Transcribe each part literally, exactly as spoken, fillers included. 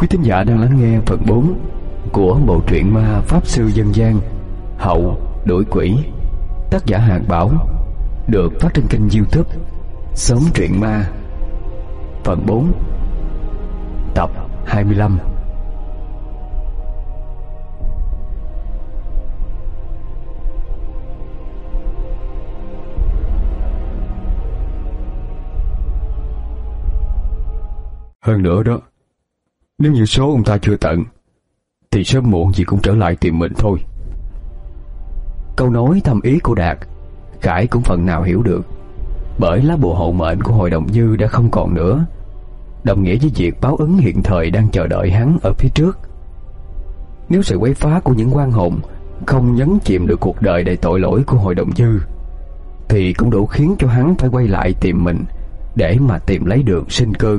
Quý thính giả đang lắng nghe phần bốn của bộ truyện ma Pháp Sư Dân gian Hậu Đuổi Quỷ, tác giả Hàn Bảo, được phát trên kênh YouTube Xóm Truyện Ma. Phần bốn, tập hai mươi lăm. Hơn nữa đó, nếu như số ông ta chưa tận thì sớm muộn gì cũng trở lại tìm mình thôi. Câu nói thâm ý của Đạt, Khải cũng phần nào hiểu được, bởi lá bùa hộ mệnh của Hội đồng Dư đã không còn nữa, đồng nghĩa với việc báo ứng hiện thời đang chờ đợi hắn ở phía trước. Nếu sự quấy phá của những oan hồn không nhấn chìm được cuộc đời đầy tội lỗi của Hội đồng Dư, thì cũng đủ khiến cho hắn phải quay lại tìm mình để mà tìm lấy đường sinh cơ.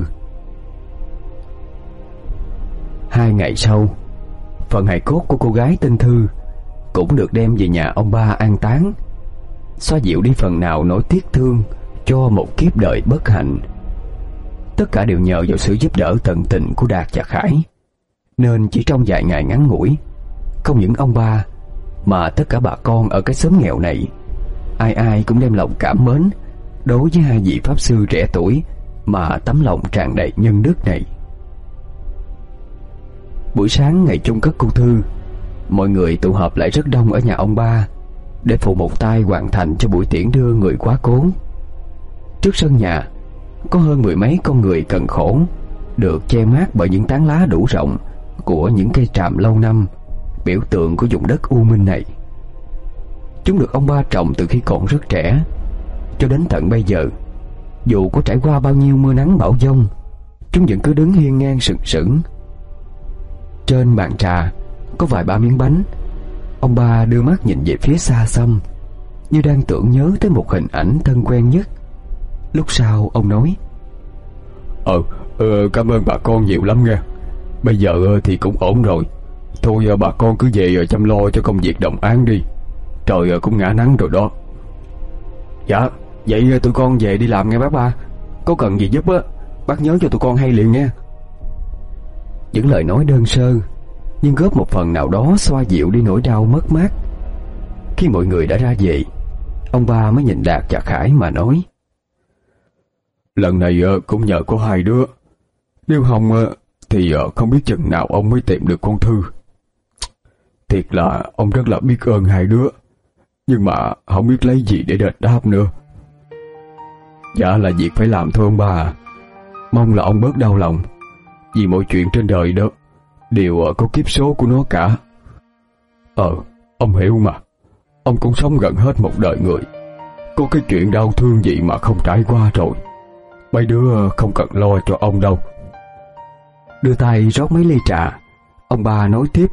Hai ngày sau, phần hài cốt của cô gái tên Thư cũng được đem về nhà ông ba an táng, xoa dịu đi phần nào nỗi tiếc thương cho một kiếp đời bất hạnh. Tất cả đều nhờ vào sự giúp đỡ tận tình của Đạt và Khải, nên chỉ trong vài ngày ngắn ngủi, không những ông ba mà tất cả bà con ở cái xóm nghèo này, ai ai cũng đem lòng cảm mến đối với hai vị pháp sư trẻ tuổi mà tấm lòng tràn đầy nhân đức này. Buổi sáng ngày chôn cất cô Thư, mọi người tụ họp lại rất đông ở nhà ông ba để phụ một tay hoàn thành cho buổi tiễn đưa người quá cố. Trước sân nhà có hơn mười mấy con người cần khổ, được che mát bởi những tán lá đủ rộng của những cây tràm lâu năm, biểu tượng của vùng đất u minh này. Chúng được ông ba trồng từ khi còn rất trẻ, cho đến tận bây giờ, dù có trải qua bao nhiêu mưa nắng bão giông, chúng vẫn cứ đứng hiên ngang sừng sững. Trên bàn trà có vài ba miếng bánh. Ông ba đưa mắt nhìn về phía xa xăm, như đang tưởng nhớ tới một hình ảnh thân quen nhất. Lúc sau ông nói: Ờ, ờ cảm ơn bà con nhiều lắm nghe. Bây giờ thì cũng ổn rồi. Thôi bà con cứ về chăm lo cho công việc đồng án đi, trời cũng ngã nắng rồi đó. Dạ, vậy tụi con về đi làm nghe bác ba. Có cần gì giúp á, bác nhớ cho tụi con hay liền nghe. Những lời nói đơn sơ nhưng góp một phần nào đó xoa dịu đi nỗi đau mất mát. Khi mọi người đã ra về, ông ba mới nhìn Đạt và Khải mà nói: Lần này cũng nhờ có hai đứa, nếu không thì không biết chừng nào ông mới tìm được con Thư. Thiệt là ông rất là biết ơn hai đứa, nhưng mà không biết lấy gì để đền đáp nữa. Dạ là việc phải làm thôi ông ba. Mong là ông bớt đau lòng, vì mọi chuyện trên đời đó đều có kiếp số của nó cả. Ờ, ông hiểu mà. Ông cũng sống gần hết một đời người, có cái chuyện đau thương gì mà không trải qua rồi. Mấy đứa không cần lo cho ông đâu. Đưa tay rót mấy ly trà, ông ba nói tiếp: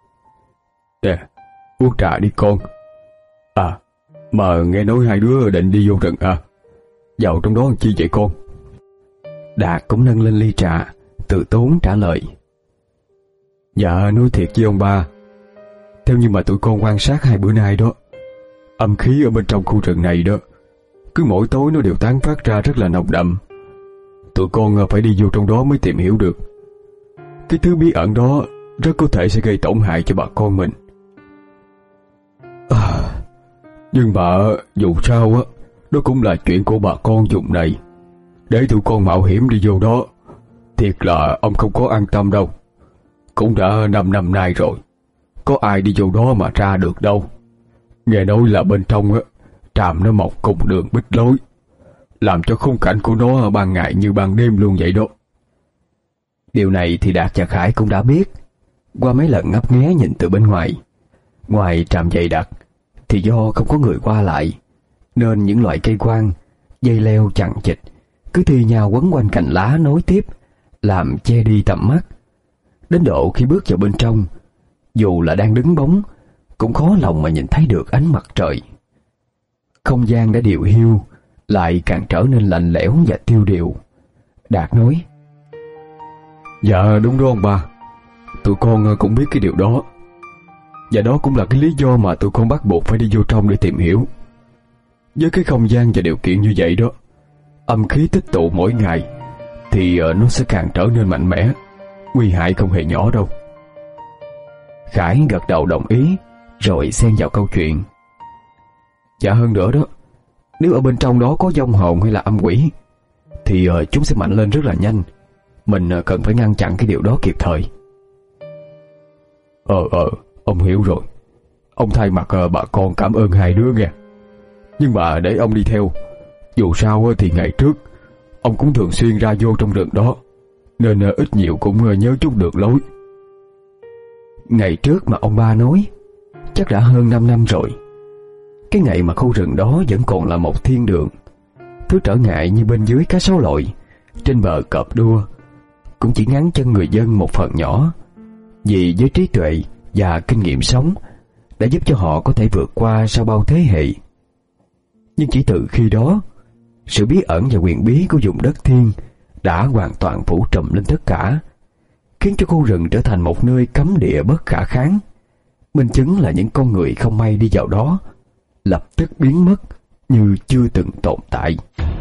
Nè, uống trà đi con. À, mà nghe nói hai đứa định đi vô rừng à? Vào trong đó làm chi vậy con? Đạt cũng nâng lên ly trà, từ tốn trả lời: Dạ nói thiệt với ông ba, theo như mà tụi con quan sát hai bữa nay đó, âm khí ở bên trong khu rừng này đó, cứ mỗi tối nó đều tán phát ra rất là nồng đậm. Tụi con phải đi vô trong đó mới tìm hiểu được. Cái thứ bí ẩn đó rất có thể sẽ gây tổn hại cho bà con mình. À, nhưng mà dù sao á, đó cũng là chuyện của bà con vùng này. Để tụi con mạo hiểm đi vô đó, thiệt là ông không có an tâm đâu. Cũng đã năm năm nay rồi, có ai đi vô đó mà ra được đâu. Nghe nói là bên trong á, tràm nó mọc cùng đường bích lối, làm cho khung cảnh của nó ban ngày như ban đêm luôn vậy đó. Điều này thì Đạt và Khải cũng đã biết qua mấy lần ngấp nghé nhìn từ bên ngoài. Ngoài tràm dày đặc thì do không có người qua lại, nên những loại cây quang, dây leo chằng chịt cứ thi nhau quấn quanh cành lá nối tiếp, làm che đi tầm mắt. Đến độ khi bước vào bên trong, dù là đang đứng bóng, cũng khó lòng mà nhìn thấy được ánh mặt trời. Không gian đã điều hiu, lại càng trở nên lạnh lẽo và tiêu điều. Đạt nói: Dạ đúng đó ông ba, tụi con cũng biết cái điều đó. Và đó cũng là cái lý do mà tụi con bắt buộc phải đi vô trong để tìm hiểu. Với cái không gian và điều kiện như vậy đó, âm khí tích tụ mỗi ngày thì nó sẽ càng trở nên mạnh mẽ, Nguy hại không hề nhỏ đâu. Khải gật đầu đồng ý, rồi xen vào câu chuyện. Dạ hơn nữa đó, nếu ở bên trong đó có vong hồn hay là âm quỷ thì uh, chúng sẽ mạnh lên rất là nhanh. Mình uh, cần phải ngăn chặn cái điều đó kịp thời. Ờ ờ Ông hiểu rồi. Ông thay mặt uh, bà con cảm ơn hai đứa nghe. Nhưng mà để ông đi theo. Dù sao uh, thì ngày trước ông cũng thường xuyên ra vô trong rừng đó, nên uh, ít nhiều cũng uh, nhớ chút được lối. Ngày trước mà ông ba nói chắc đã hơn năm năm rồi. Cái ngày mà khu rừng đó vẫn còn là một thiên đường. Thứ trở ngại như bên dưới cá sấu lội, trên bờ cọp đua cũng chỉ ngắn chân người dân một phần nhỏ. Vì với trí tuệ và kinh nghiệm sống đã giúp cho họ có thể vượt qua sau bao thế hệ. Nhưng chỉ từ khi đó, sự bí ẩn và huyền bí của vùng đất thiên đã hoàn toàn phủ trùm lên tất cả, khiến cho khu rừng trở thành một nơi cấm địa bất khả kháng. Minh chứng là những con người không may đi vào đó lập tức biến mất như chưa từng tồn tại.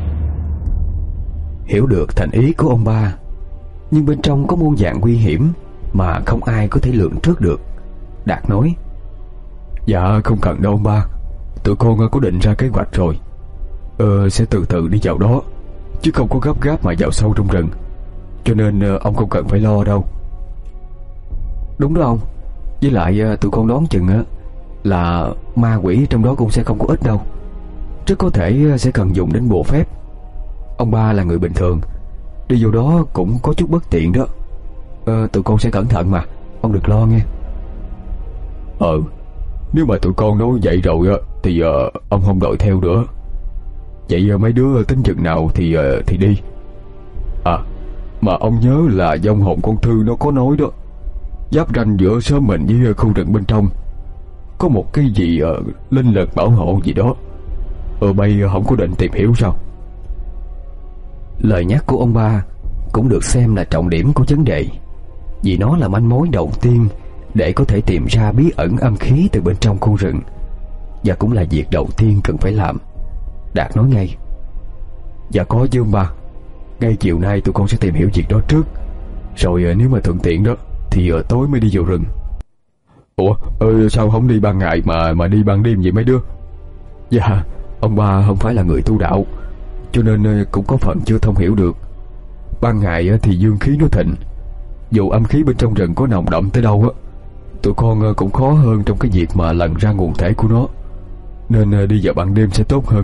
Hiểu được thành ý của ông ba, nhưng bên trong có muôn vàn nguy hiểm mà không ai có thể lường trước được, Đạt nói: Dạ không cần đâu ông ba, tụi con có định ra kế hoạch rồi. Ờ, sẽ từ từ đi vào đó, chứ không có gấp gáp mà vào sâu trong rừng. Cho nên ông không cần phải lo đâu. Đúng đó ông. Với lại tụi con đoán chừng á là ma quỷ trong đó cũng sẽ không có ít đâu. Rất có thể sẽ cần dùng đến bùa phép. Ông ba là người bình thường, đi vô đó cũng có chút bất tiện đó. Ờ, tụi con sẽ cẩn thận mà, ông đừng lo nghe. Ờ, nếu mà tụi con nói vậy rồi á thì uh, ông không đòi theo nữa. Vậy uh, mấy đứa tính chừng nào thì uh, thì đi. À, mà ông nhớ là vong hồn con Thư nó có nói đó, giáp ranh giữa xóm mình với khu rừng bên trong có một cái gì uh, linh lực bảo hộ gì đó. Ờ bay uh, không có định tìm hiểu sao? Lời nhắc của ông ba cũng được xem là trọng điểm của vấn đề, vì nó là manh mối đầu tiên để có thể tìm ra bí ẩn âm khí từ bên trong khu rừng, và cũng là việc đầu tiên cần phải làm. Đạt nói ngay: Dạ có chứ ông ba. Ngay chiều nay tụi con sẽ tìm hiểu việc đó trước, rồi nếu mà thuận tiện đó thì tối mới đi vào rừng. Ủa ơi, sao không đi ban ngày mà mà đi ban đêm vậy mấy đứa? Dạ ông ba không phải là người tu đạo, cho nên cũng có phần chưa thông hiểu được. Ban ngày thì dương khí nó thịnh, dù âm khí bên trong rừng có nồng đậm tới đâu á, tụi con cũng khó hơn trong cái việc mà lần ra nguồn thể của nó, nên đi vào ban đêm sẽ tốt hơn.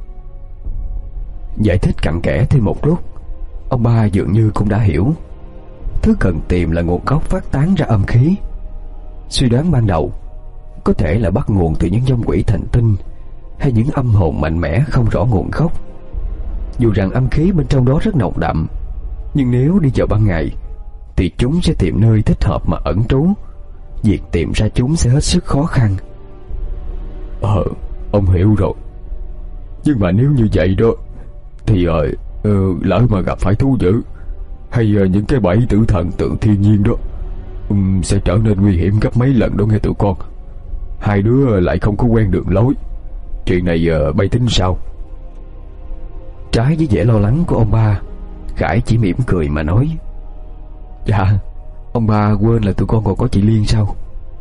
Giải thích cặn kẽ thêm một lúc, ông ba dường như cũng đã hiểu. Thứ cần tìm là nguồn gốc phát tán ra âm khí. Suy đoán ban đầu có thể là bắt nguồn từ những vong quỷ thành tinh, hay những âm hồn mạnh mẽ không rõ nguồn gốc. Dù rằng âm khí bên trong đó rất nồng đậm, nhưng nếu đi vào ban ngày thì chúng sẽ tìm nơi thích hợp mà ẩn trú. Việc tìm ra chúng sẽ hết sức khó khăn. Ờ, ông hiểu rồi. Nhưng mà nếu như vậy đó thì ờ, ờ, lỡ mà gặp phải thú dữ hay ờ, những cái bẫy tử thần tượng thiên nhiên đó, um, sẽ trở nên nguy hiểm gấp mấy lần đó nghe tụi con. Hai đứa lại không có quen đường lối, chuyện này ờ, bay tính sao? Trái với vẻ lo lắng của ông ba, Khải chỉ mỉm cười mà nói: Dạ, ông ba quên là tụi con còn có chị Liên sao?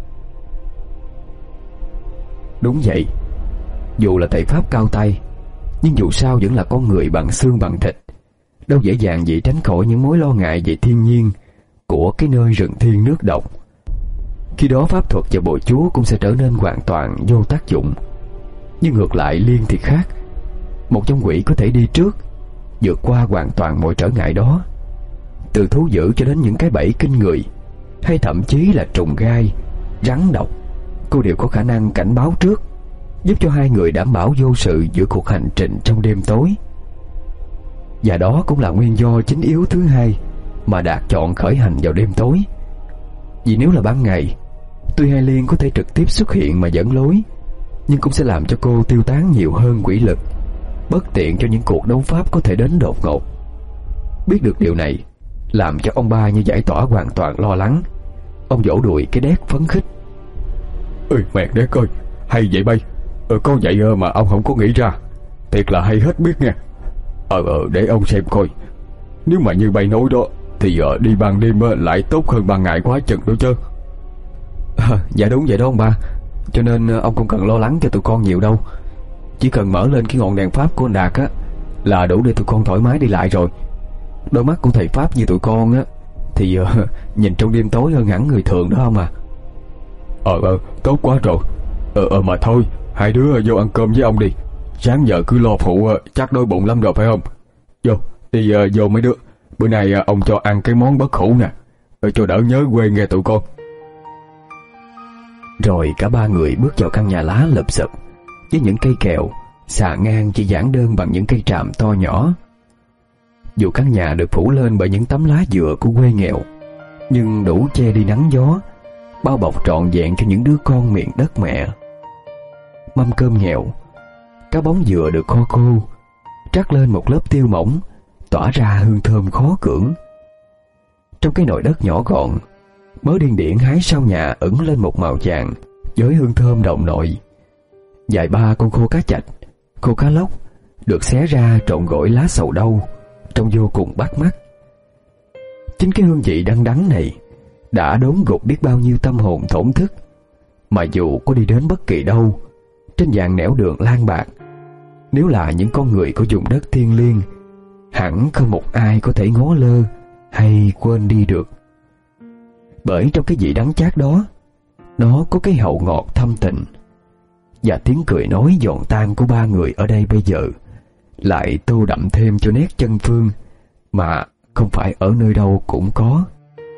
Đúng vậy, dù là thầy pháp cao tay, nhưng dù sao vẫn là con người bằng xương bằng thịt, đâu dễ dàng gì tránh khỏi những mối lo ngại về thiên nhiên của cái nơi rừng thiên nước độc. Khi đó pháp thuật và bùa chú cũng sẽ trở nên hoàn toàn vô tác dụng. Nhưng ngược lại Liên thì khác. Một vong quỷ có thể đi trước, vượt qua hoàn toàn mọi trở ngại đó. Từ thú dữ cho đến những cái bẫy kinh người, hay thậm chí là trùng gai, rắn độc, cô đều có khả năng cảnh báo trước, giúp cho hai người đảm bảo vô sự giữa cuộc hành trình trong đêm tối. Và đó cũng là nguyên do chính yếu thứ hai mà Đạt chọn khởi hành vào đêm tối. Vì nếu là ban ngày, tuy hai Liên có thể trực tiếp xuất hiện mà dẫn lối, nhưng cũng sẽ làm cho cô tiêu tán nhiều hơn quỷ lực, bất tiện cho những cuộc đấu pháp có thể đến đột ngột. Biết được điều này làm cho ông ba như giải tỏa hoàn toàn lo lắng. Ông vỗ đùi cái đét phấn khích: Ơi mẹ đét ơi, hay vậy bay. Ờ, có vậy mà ông không có nghĩ ra, thiệt là hay hết biết nha. Ờ ờ để ông xem coi, nếu mà như bay nói đó thì uh, đi ban đêm uh, lại tốt hơn ban ngày quá chừng đó chứ. À, dạ đúng vậy đó ông ba. Cho nên uh, ông không cần lo lắng cho tụi con nhiều đâu. Chỉ cần mở lên cái ngọn đèn pháp của anh Đạt á là đủ để tụi con thoải mái đi lại rồi. Đôi mắt của thầy pháp như tụi con á thì uh, nhìn trong đêm tối hơn hẳn người thường đó không à. Ờ ờ tốt quá rồi. Ờ ờ mà thôi, hai đứa vô ăn cơm với ông đi. Sáng giờ cứ lo phụ uh, chắc đói bụng lắm rồi phải không? Vô đi uh, vô mấy đứa. Bữa nay uh, ông cho ăn cái món bất hủ nè, uh, cho đỡ nhớ quê nghe tụi con. Rồi cả ba người bước vào căn nhà lá lụp xụp với những cây kẹo, xà ngang chỉ giản đơn bằng những cây tràm to nhỏ. Dù căn nhà được phủ lên bởi những tấm lá dừa của quê nghèo, nhưng đủ che đi nắng gió, bao bọc trọn vẹn cho những đứa con miền đất mẹ. Mâm cơm nghèo, cá bóng dừa được kho khô, trắc lên một lớp tiêu mỏng, tỏa ra hương thơm khó cưỡng. Trong cái nồi đất nhỏ gọn, mớ điên điển hái sau nhà ẩn lên một màu vàng với hương thơm đồng nội. Vài ba con khô cá chạch, khô cá lóc được xé ra trộn gỏi lá sầu đâu, trông vô cùng bắt mắt. Chính cái hương vị đắng đắng này đã đốn gục biết bao nhiêu tâm hồn thổn thức, mà dù có đi đến bất kỳ đâu trên dạng nẻo đường lang bạc, nếu là những con người của vùng đất thiêng liêng, hẳn không một ai có thể ngó lơ hay quên đi được. Bởi trong cái vị đắng chát đó, nó có cái hậu ngọt thâm tình, và tiếng cười nói giòn tan của ba người ở đây bây giờ lại tô đậm thêm cho nét chân phương mà không phải ở nơi đâu cũng có.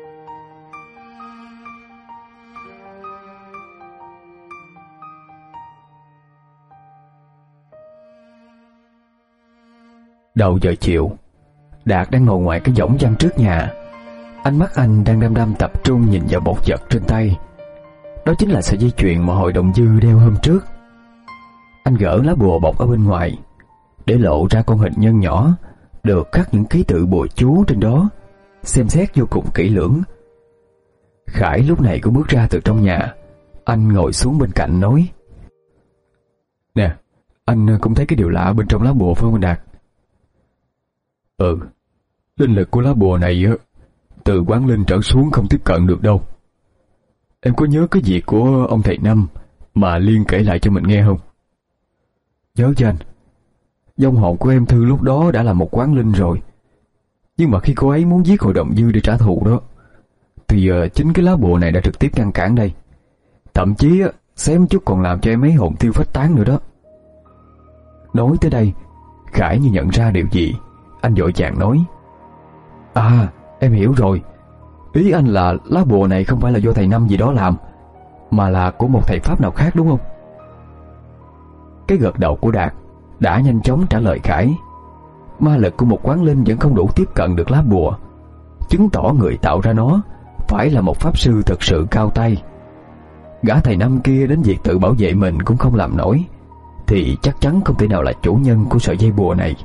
Đầu giờ chiều, Đạt đang ngồi ngoài cái võng văn trước nhà. Ánh mắt anh đang đăm đăm tập trung nhìn vào một vật trên tay. Đó chính là sợi dây chuyền mà Hội đồng Dư đeo hôm trước. Anh gỡ lá bùa bọc ở bên ngoài, để lộ ra con hình nhân nhỏ được khắc những ký tự bùa chú trên đó, xem xét vô cùng kỹ lưỡng. Khải lúc này cũng bước ra từ trong nhà. Anh ngồi xuống bên cạnh nói: Nè, anh cũng thấy cái điều lạ bên trong lá bùa phải không anh Đạt? Ừ, linh lực của lá bùa này từ quán linh trở xuống không tiếp cận được đâu. Em có nhớ cái việc của ông thầy Năm mà Liên kể lại cho mình nghe không? Nhớ chứ anh. Vong hồn của em Thư lúc đó đã là một quán linh rồi. Nhưng mà khi cô ấy muốn giết Hội đồng Dư để trả thù đó, thì uh, chính cái lá bùa này đã trực tiếp ngăn cản đây. Thậm chí uh, xém chút còn làm cho em ấy hồn tiêu phách tán nữa đó. Nói tới đây, Khải như nhận ra điều gì. Anh vội vàng nói: À, em hiểu rồi. Ý anh là lá bùa này không phải là do thầy Năm gì đó làm, mà là của một thầy pháp nào khác đúng không? Cái gật đầu của Đạt đã nhanh chóng trả lời Khải. Ma lực của một quán linh vẫn không đủ tiếp cận được lá bùa, chứng tỏ người tạo ra nó phải là một pháp sư thật sự cao tay. Gã thầy Năm kia đến việc tự bảo vệ mình cũng không làm nổi, thì chắc chắn không thể nào là chủ nhân của sợi dây bùa này.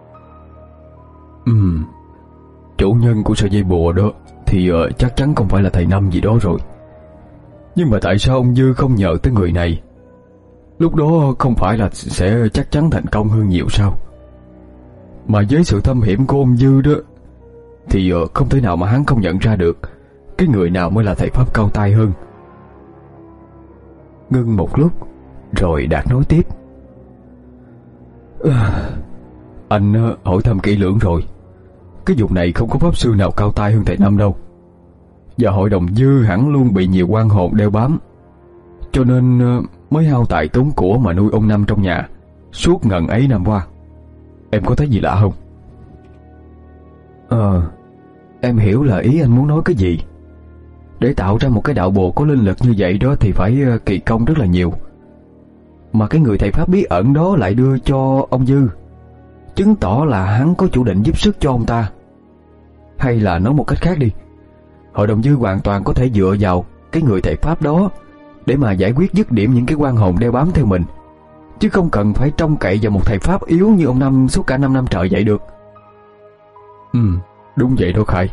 Ừm, chủ nhân của sợi dây bùa đó thì uh, chắc chắn không phải là thầy Năm gì đó rồi. Nhưng mà tại sao ông Dư không nhờ tới người này? Lúc đó không phải là sẽ chắc chắn thành công hơn nhiều sao? Mà với sự thâm hiểm của ông Dư đó, thì uh, không thể nào mà hắn không nhận ra được cái người nào mới là thầy pháp cao tay hơn. Ngưng một lúc rồi Đạt nói tiếp: à, Anh uh, hỏi thăm kỹ lưỡng rồi. Cái vùng này không có pháp sư nào cao tay hơn thầy Năm đâu. Và Hội đồng Dư hẳn luôn bị nhiều oan hồn đeo bám, cho nên uh, mới hao tài tốn của mà nuôi ông Năm trong nhà suốt ngần ấy năm qua. Em có thấy gì lạ không? Ờ, em hiểu là ý anh muốn nói cái gì. Để tạo ra một cái đạo bùa có linh lực như vậy đó thì phải uh, kỳ công rất là nhiều. Mà cái người thầy pháp bí ẩn đó lại đưa cho ông Dư, chứng tỏ là hắn có chủ định giúp sức cho ông ta. Hay là nói một cách khác đi, Hội đồng Dư hoàn toàn có thể dựa vào cái người thầy pháp đó để mà giải quyết dứt điểm những cái oan hồn đeo bám theo mình, chứ không cần phải trông cậy vào một thầy pháp yếu như ông Năm suốt cả năm năm trời vậy được. Ừ, đúng vậy đó Khải.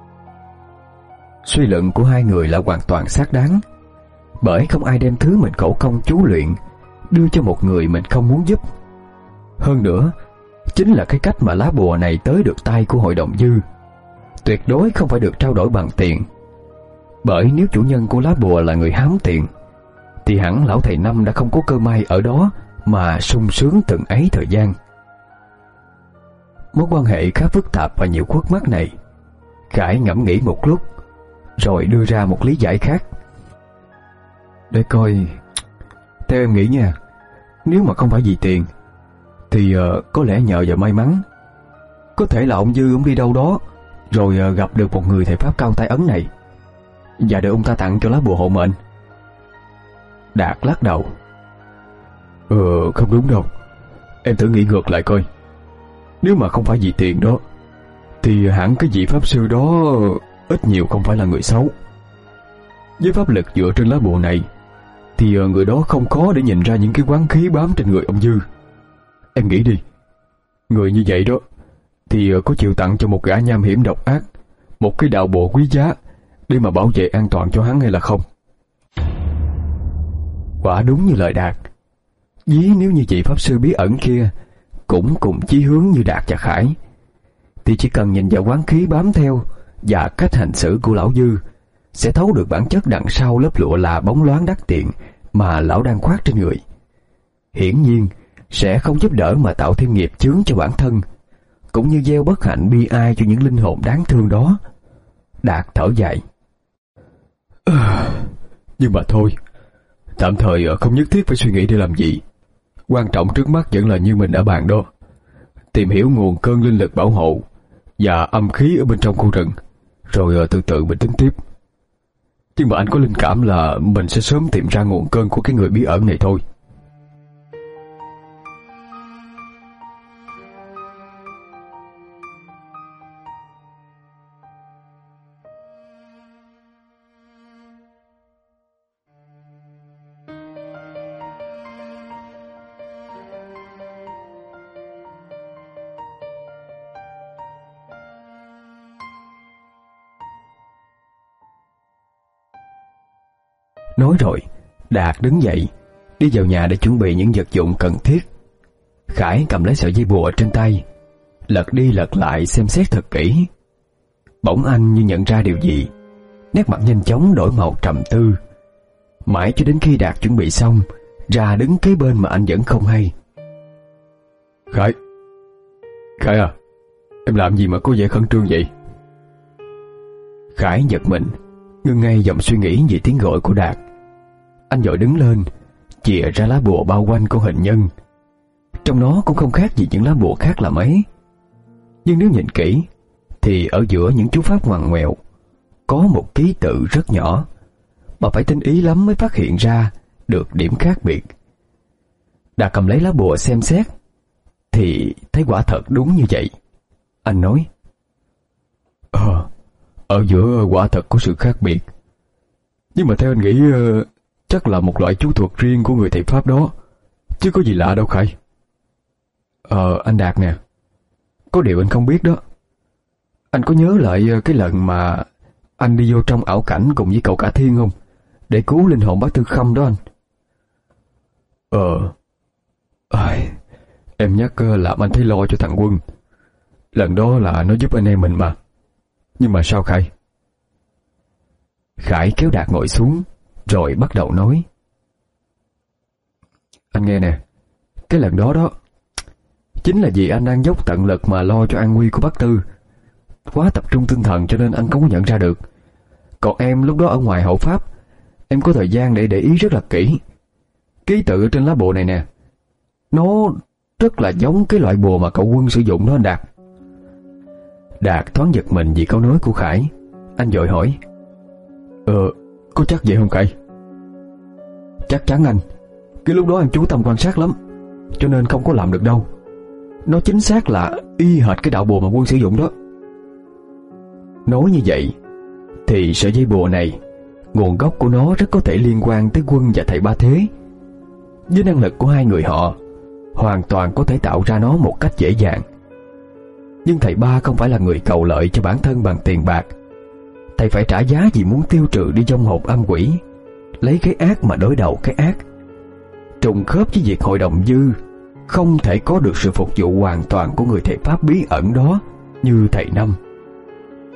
Suy luận của hai người là hoàn toàn xác đáng, bởi không ai đem thứ mình khổ công chú luyện đưa cho một người mình không muốn giúp. Hơn nữa, chính là cái cách mà lá bùa này tới được tay của Hội đồng Dư tuyệt đối không phải được trao đổi bằng tiền. Bởi nếu chủ nhân của lá bùa là người hám tiền, thì hẳn lão thầy Năm đã không có cơ may ở đó mà sung sướng từng ấy thời gian. Mối quan hệ khá phức tạp và nhiều khuất mắt này, Khải ngẫm nghĩ một lúc rồi đưa ra một lý giải khác. Để coi, theo em nghĩ nha, nếu mà không phải vì tiền thì uh, có lẽ nhờ vào may mắn. Có thể là ông Dư ông đi đâu đó rồi uh, gặp được một người thầy pháp cao tay ấn này và được ông ta tặng cho lá bùa hộ mệnh. Đạt lắc đầu. Ờ không đúng đâu. Em thử nghĩ ngược lại coi. Nếu mà không phải vì tiền đó thì hẳn cái vị pháp sư đó ít nhiều không phải là người xấu. Với pháp lực dựa trên lá bùa này thì người đó không khó để nhìn ra những cái oán khí bám trên người ông Dư. Em nghĩ đi, người như vậy đó thì có chịu tặng cho một gã nham hiểm độc ác một cái đạo bộ quý giá để mà bảo vệ an toàn cho hắn hay là không? Quả đúng như lời Đạt. Ví nếu như vị pháp sư bí ẩn kia cũng cùng chí hướng như Đạt và Khải, thì chỉ cần nhìn vào oán khí bám theo và cách hành xử của lão Dư sẽ thấu được bản chất đằng sau lớp lụa là bóng loáng đắt tiền mà lão đang khoác trên người. Hiển nhiên sẽ không giúp đỡ mà tạo thêm nghiệp chướng cho bản thân, cũng như gieo bất hạnh bi ai cho những linh hồn đáng thương đó. Đạt thở dài. À, nhưng mà thôi, tạm thời không nhất thiết phải suy nghĩ để làm gì. Quan trọng trước mắt vẫn là như mình đã bàn đó, tìm hiểu nguồn cơn linh lực bảo hộ và âm khí ở bên trong khu rừng, rồi từ từ mình tính tiếp. Nhưng mà anh có linh cảm là mình sẽ sớm tìm ra nguồn cơn của cái người bí ẩn này thôi. Nói rồi, Đạt đứng dậy, đi vào nhà để chuẩn bị những vật dụng cần thiết. Khải cầm lấy sợi dây bùa trên tay, lật đi lật lại xem xét thật kỹ. Bỗng anh như nhận ra điều gì, nét mặt nhanh chóng đổi màu trầm tư. Mãi cho đến khi Đạt chuẩn bị xong, ra đứng kế bên mà anh vẫn không hay. Khải, Khải à, em làm gì mà có vẻ khẩn trương vậy? Khải giật mình, ngưng ngay dòng suy nghĩ về tiếng gọi của Đạt. Anh vội đứng lên, chìa ra lá bùa bao quanh con hình nhân. Trong nó cũng không khác gì những lá bùa khác là mấy. Nhưng nếu nhìn kỹ thì ở giữa những chú pháp ngoằn ngoèo có một ký tự rất nhỏ, mà phải tinh ý lắm mới phát hiện ra được điểm khác biệt. Đạt cầm lấy lá bùa xem xét thì thấy quả thật đúng như vậy. Anh nói: Ờ, ở giữa quả thật có sự khác biệt. Nhưng mà theo anh nghĩ chắc là một loại chú thuật riêng của người thầy pháp đó, chứ có gì lạ đâu Khải. Ờ anh Đạt nè, có điều anh không biết đó. Anh có nhớ lại cái lần mà anh đi vô trong ảo cảnh cùng với cậu Cả Thiên không, để cứu linh hồn bác Tư Khâm đó anh? Ờ à, em nhắc làm anh thấy lo cho thằng Quân. Lần đó là nó giúp anh em mình mà. Nhưng mà sao Khải? Khải kéo Đạt ngồi xuống rồi bắt đầu nói: Anh nghe nè, cái lần đó đó chính là vì anh đang dốc tận lực mà lo cho an nguy của bác Tư, quá tập trung tinh thần cho nên anh không có nhận ra được. Còn em lúc đó ở ngoài hộ pháp, em có thời gian để để ý rất là kỹ. Ký tự ở trên lá bùa này nè, nó rất là giống cái loại bùa mà cậu Quân sử dụng đó anh Đạt. Đạt thoáng giật mình vì câu nói của Khải. Anh vội hỏi: Ờ, có chắc vậy không Khải? Chắc chắn anh. Cái lúc đó em chú tâm quan sát lắm, cho nên không có làm được đâu. Nó chính xác là y hệt cái đạo bùa mà Quân sử dụng đó. Nói như vậy thì sợi dây bùa này, nguồn gốc của nó rất có thể liên quan tới Quân và thầy Ba Thế. Với năng lực của hai người họ, hoàn toàn có thể tạo ra nó một cách dễ dàng. Nhưng thầy Ba không phải là người cầu lợi cho bản thân bằng tiền bạc. Thầy phải trả giá vì muốn tiêu trừ đi vong hồn âm quỷ, lấy cái ác mà đối đầu cái ác. Trùng khớp với việc hội đồng Dư không thể có được sự phục vụ hoàn toàn của người thầy pháp bí ẩn đó như thầy Năm.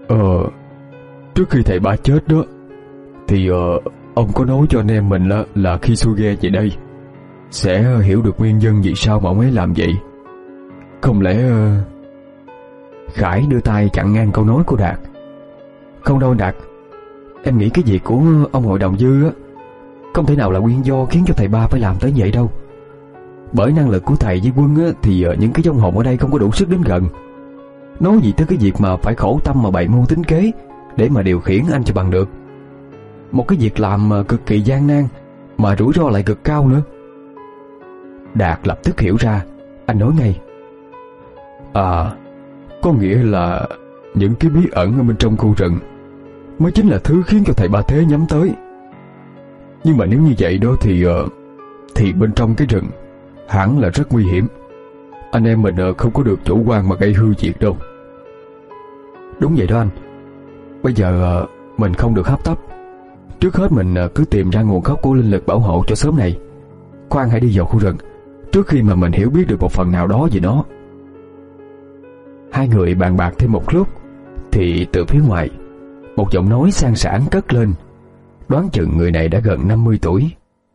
Ờ Trước khi thầy ba chết đó thì ờ, ông có nói cho anh em mình là, là khi Suge về đây sẽ hiểu được nguyên nhân vì sao mà ông ấy làm vậy. Không lẽ uh... Khải đưa tay chặn ngang câu nói của Đạt. Không đâu Đạt, em nghĩ cái việc của ông hội đồng Dư á không thể nào là nguyên do khiến cho thầy ba phải làm tới vậy đâu. Bởi năng lực của thầy với Quân á, thì những cái vong hồn ở đây không có đủ sức đến gần. Nói gì tới cái việc mà phải khổ tâm mà bày mưu tính kế để mà điều khiển anh cho bằng được. Một cái việc làm cực kỳ gian nan mà rủi ro lại cực cao nữa. Đạt lập tức hiểu ra. Anh nói ngay: À, có nghĩa là những cái bí ẩn ở bên trong khu rừng mới chính là thứ khiến cho thầy ba Thế nhắm tới. Nhưng mà nếu như vậy đó thì Thì bên trong cái rừng hẳn là rất nguy hiểm. Anh em mình không có được chủ quan mà gây hư việc đâu. Đúng vậy đó anh. Bây giờ mình không được hấp tấp. Trước hết mình cứ tìm ra nguồn gốc của linh lực bảo hộ cho xóm này. Khoan hãy đi vào khu rừng trước khi mà mình hiểu biết được một phần nào đó về nó. Hai người bàn bạc thêm một lúc thì từ phía ngoài một giọng nói sang sảng cất lên. Đoán chừng người này đã gần năm mươi tuổi.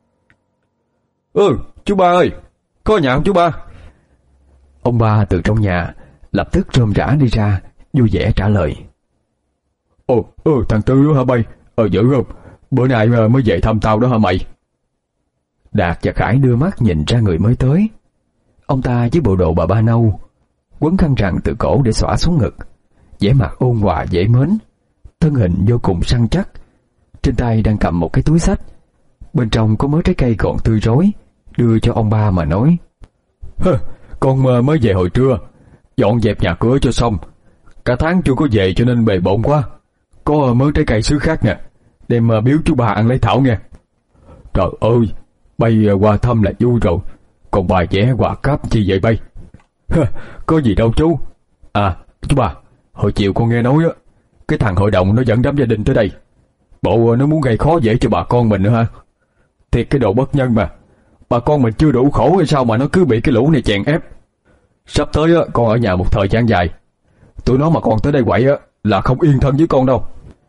Ừ, chú ba ơi, có nhà không chú ba? Ông ba từ trong nhà lập tức rôm rã đi ra, vui vẻ trả lời: Ồ, ừ, thằng Tư đó hả bay? Ờ, dữ không? Bữa nay mới về thăm tao đó hả mày? Đạt và Khải đưa mắt nhìn ra người mới tới. Ông ta với bộ đồ bà ba nâu, quấn khăn rằn từ cổ để xõa xuống ngực, vẻ mặt ôn hòa dễ mến, thân hình vô cùng săn chắc. Trên tay đang cầm một cái túi xách, bên trong có mớ trái cây còn tươi rói, đưa cho ông ba mà nói: Hơ, con mới về hồi trưa, dọn dẹp nhà cửa cho xong. Cả tháng chưa có về cho nên bề bộn quá. Có mớ trái cây xứ khác nè, đem biếu chú ba ăn lấy thảo nghe. Trời ơi, bay qua thăm là vui rồi, còn bà vẽ quà cáp chi vậy bay? Hơ, có gì đâu chú. À, chú ba, hồi chiều con nghe nói á, cái thằng hội đồng nó dẫn đám gia đình tới đây. Bộ nó muốn gây khó dễ cho bà con mình nữa ha. Thiệt cái đồ bất nhân mà. Bà con mình chưa đủ khổ hay sao mà nó cứ bị cái lũ này chèn ép. Sắp tới á, con ở nhà một thời gian dài. Tụi nó mà còn tới đây quậy á là không yên thân với con đâu.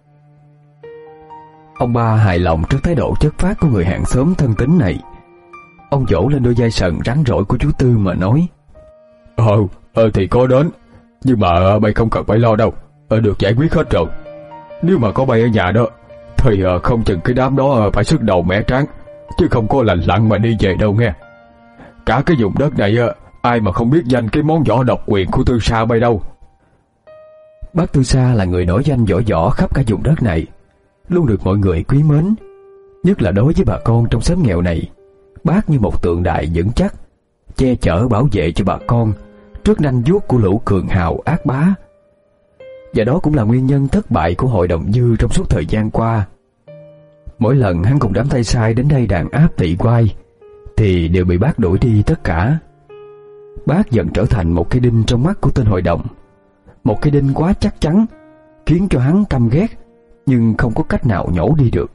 Ông ba hài lòng trước thái độ chất phác của người hàng xóm thân tín này. Ông vỗ lên đôi vai sần rắn rỏi của chú Tư mà nói: Ờ, ờ thì có đến, nhưng mà bay không cần phải lo đâu. Ờ, được giải quyết hết rồi. Nếu mà có bay ở nhà đó thì không chừng cái đám đó phải sức đầu mẻ trán, chứ không có lành lặn mà đi về đâu nghe. Cả cái vùng đất này ai mà không biết danh cái món võ độc quyền của Tư Sa bay đâu. Bác Tư Sa là người nổi danh võ võ khắp cả vùng đất này, luôn được mọi người quý mến. Nhất là đối với bà con trong xóm nghèo này, bác như một tượng đài vững chắc, che chở bảo vệ cho bà con trước nanh vuốt của lũ cường hào ác bá. Và đó cũng là nguyên nhân thất bại của hội đồng Dư trong suốt thời gian qua. Mỗi lần hắn cùng đám tay sai đến đây đàn áp tị quai thì đều bị bác đuổi đi tất cả. Bác dần trở thành một cái đinh trong mắt của tên hội đồng, một cái đinh quá chắc chắn, khiến cho hắn căm ghét nhưng không có cách nào nhổ đi được.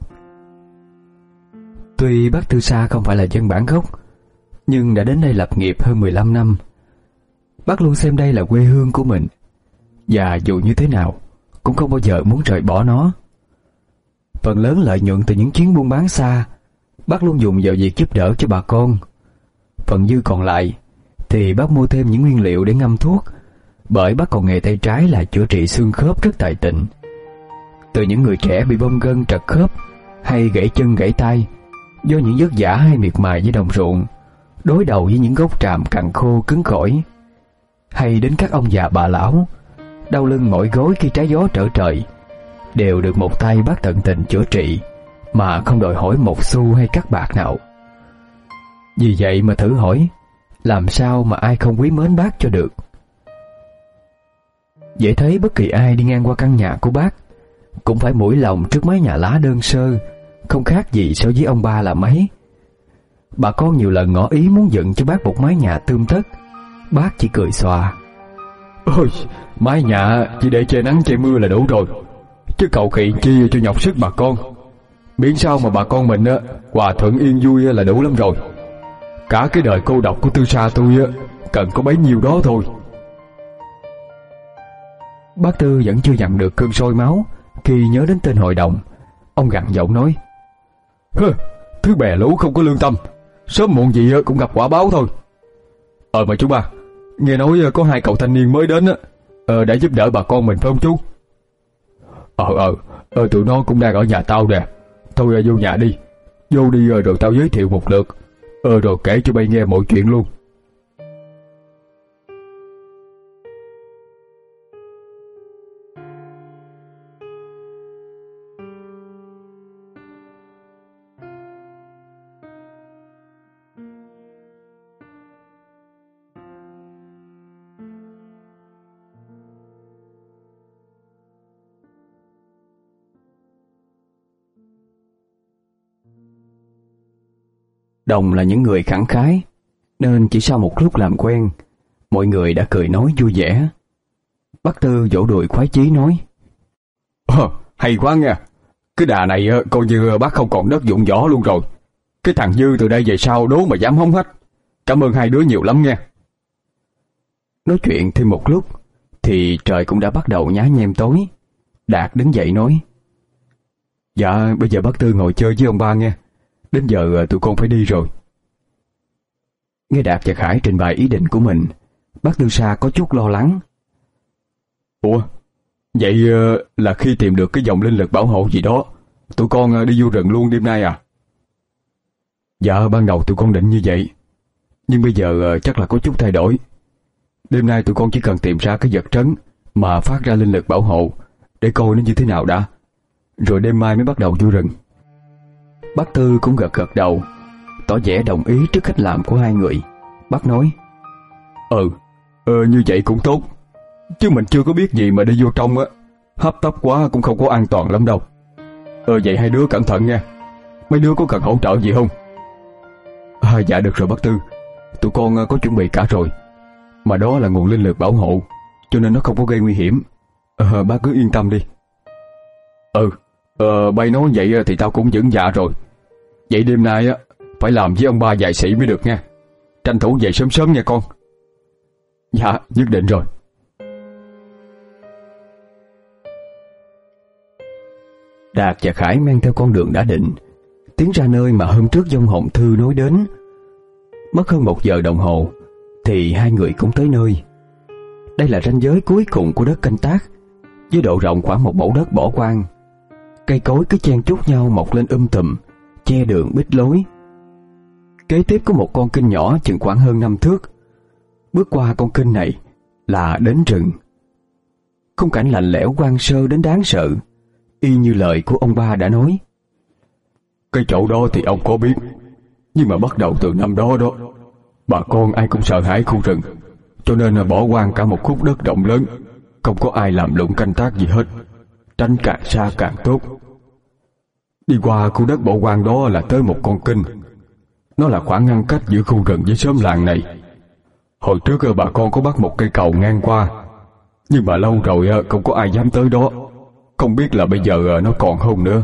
Tuy bác Tư Sa không phải là dân bản gốc, nhưng đã đến đây lập nghiệp hơn mười lăm năm. Bác luôn xem đây là quê hương của mình, và dù như thế nào cũng không bao giờ muốn rời bỏ nó. Phần lớn lợi nhuận từ những chuyến buôn bán xa, bác luôn dùng vào việc giúp đỡ cho bà con. Phần dư còn lại thì bác mua thêm những nguyên liệu để ngâm thuốc, bởi bác còn nghề tay trái là chữa trị xương khớp rất tài tịnh. Từ những người trẻ bị bong gân trật khớp hay gãy chân gãy tay do những vất vả hay miệt mài với đồng ruộng, đối đầu với những gốc tràm cằn khô cứng cỏi, hay đến các ông già bà lão đau lưng mỏi gối khi trái gió trở trời, đều được một tay bác tận tình chữa trị mà không đòi hỏi một xu hay cắt bạc nào. Vì vậy mà thử hỏi, làm sao mà ai không quý mến bác cho được. Dễ thấy bất kỳ ai đi ngang qua căn nhà của bác cũng phải mũi lòng trước mái nhà lá đơn sơ, không khác gì so với ông ba là mấy. Bà con nhiều lần ngỏ ý muốn dựng cho bác một mái nhà tươm tất, bác chỉ cười xòa: Ôi, mái nhà chỉ để che nắng che mưa là đủ rồi, chứ cầu khị chi cho nhọc sức bà con. Miễn sao mà bà con mình á hòa thuận yên vui là đủ lắm rồi. Cả cái đời cô độc của Tư Sa tôi á cần có bấy nhiêu đó thôi. Bác Tư vẫn chưa dằn được cơn sôi máu khi nhớ đến tên hội đồng. Ông gằn giọng nói: Hơ, thứ bè lũ không có lương tâm, sớm muộn gì cũng gặp quả báo thôi. Ờ mà chú ba, nghe nói có hai cậu thanh niên mới đến á, ờ, để giúp đỡ bà con mình phải không chú? Ờ ờ, ờ tụi nó cũng đang ở nhà tao nè. Thôi vô nhà đi, vô đi rồi tao giới thiệu một lượt, ờ rồi kể cho bay nghe mọi chuyện luôn. Đồng là những người khẳng khái, nên chỉ sau một lúc làm quen, mọi người đã cười nói vui vẻ. Bác Tư vỗ đùi khoái chí nói: Ờ, hay quá nghe. Cái đà này coi như bác không còn đất dụng võ luôn rồi. Cái thằng Dư từ đây về sau đố mà dám hống hách. Cảm ơn hai đứa nhiều lắm nghe. Nói chuyện thêm một lúc thì trời cũng đã bắt đầu nhá nhem tối. Đạt đứng dậy nói: Dạ bây giờ bác Tư ngồi chơi với ông ba nghe. Đến giờ tụi con phải đi rồi. Nghe Đạt và Khải trình bày ý định của mình, bác Tư Sa có chút lo lắng. Ủa, vậy là khi tìm được cái dòng linh lực bảo hộ gì đó, tụi con đi vô rừng luôn đêm nay à? Dạ ban đầu tụi con định như vậy, nhưng bây giờ chắc là có chút thay đổi. Đêm nay tụi con chỉ cần tìm ra cái vật trấn mà phát ra linh lực bảo hộ để coi nó như thế nào đã, rồi đêm mai mới bắt đầu vô rừng. Bác Tư cũng gật gật đầu, tỏ vẻ đồng ý trước cách làm của hai người. Bác nói: Ừ, ờ, như vậy cũng tốt. Chứ mình chưa có biết gì mà đi vô trong á, hấp tấp quá cũng không có an toàn lắm đâu. Ờ vậy hai đứa cẩn thận nha. Mấy đứa có cần hỗ trợ gì không? À, dạ được rồi bác Tư, tụi con có chuẩn bị cả rồi. Mà đó là nguồn linh lực bảo hộ, cho nên nó không có gây nguy hiểm. Ờ, bác cứ yên tâm đi. Ừ, ờ, bay nói vậy thì tao cũng vững dạ rồi. Vậy đêm nay á phải làm với ông ba vài sĩ mới được nha. Tranh thủ về sớm sớm nha con. Dạ, nhất định rồi. Đạt và Khải men theo con đường đã định, tiến ra nơi mà hôm trước Vong Hồn Thư nói đến. Mất hơn một giờ đồng hồ thì hai người cũng tới nơi. Đây là ranh giới cuối cùng của đất canh tác, với độ rộng khoảng một mẫu đất bỏ hoang. Cây cối cứ chen chúc nhau mọc lên um tùm, che đường bít lối. Kế tiếp có một con kênh nhỏ chừng khoảng hơn năm thước. Bước qua con kênh này là đến rừng. Khung cảnh lạnh lẽo hoang sơ đến đáng sợ, y như lời của ông ba đã nói. Cái chỗ đó thì ông có biết, nhưng mà bắt đầu từ năm đó đó, bà con ai cũng sợ hãi khu rừng, cho nên là bỏ hoang cả một khúc đất rộng lớn, không có ai làm lụng canh tác gì hết, tránh càng xa càng tốt. Đi qua khu đất bỏ hoang đó là tới một con kênh. Nó là khoảng ngăn cách giữa khu rừng với xóm làng này. Hồi trước bà con có bắt một cây cầu ngang qua, nhưng mà lâu rồi không có ai dám tới đó. Không biết là bây giờ nó còn không nữa.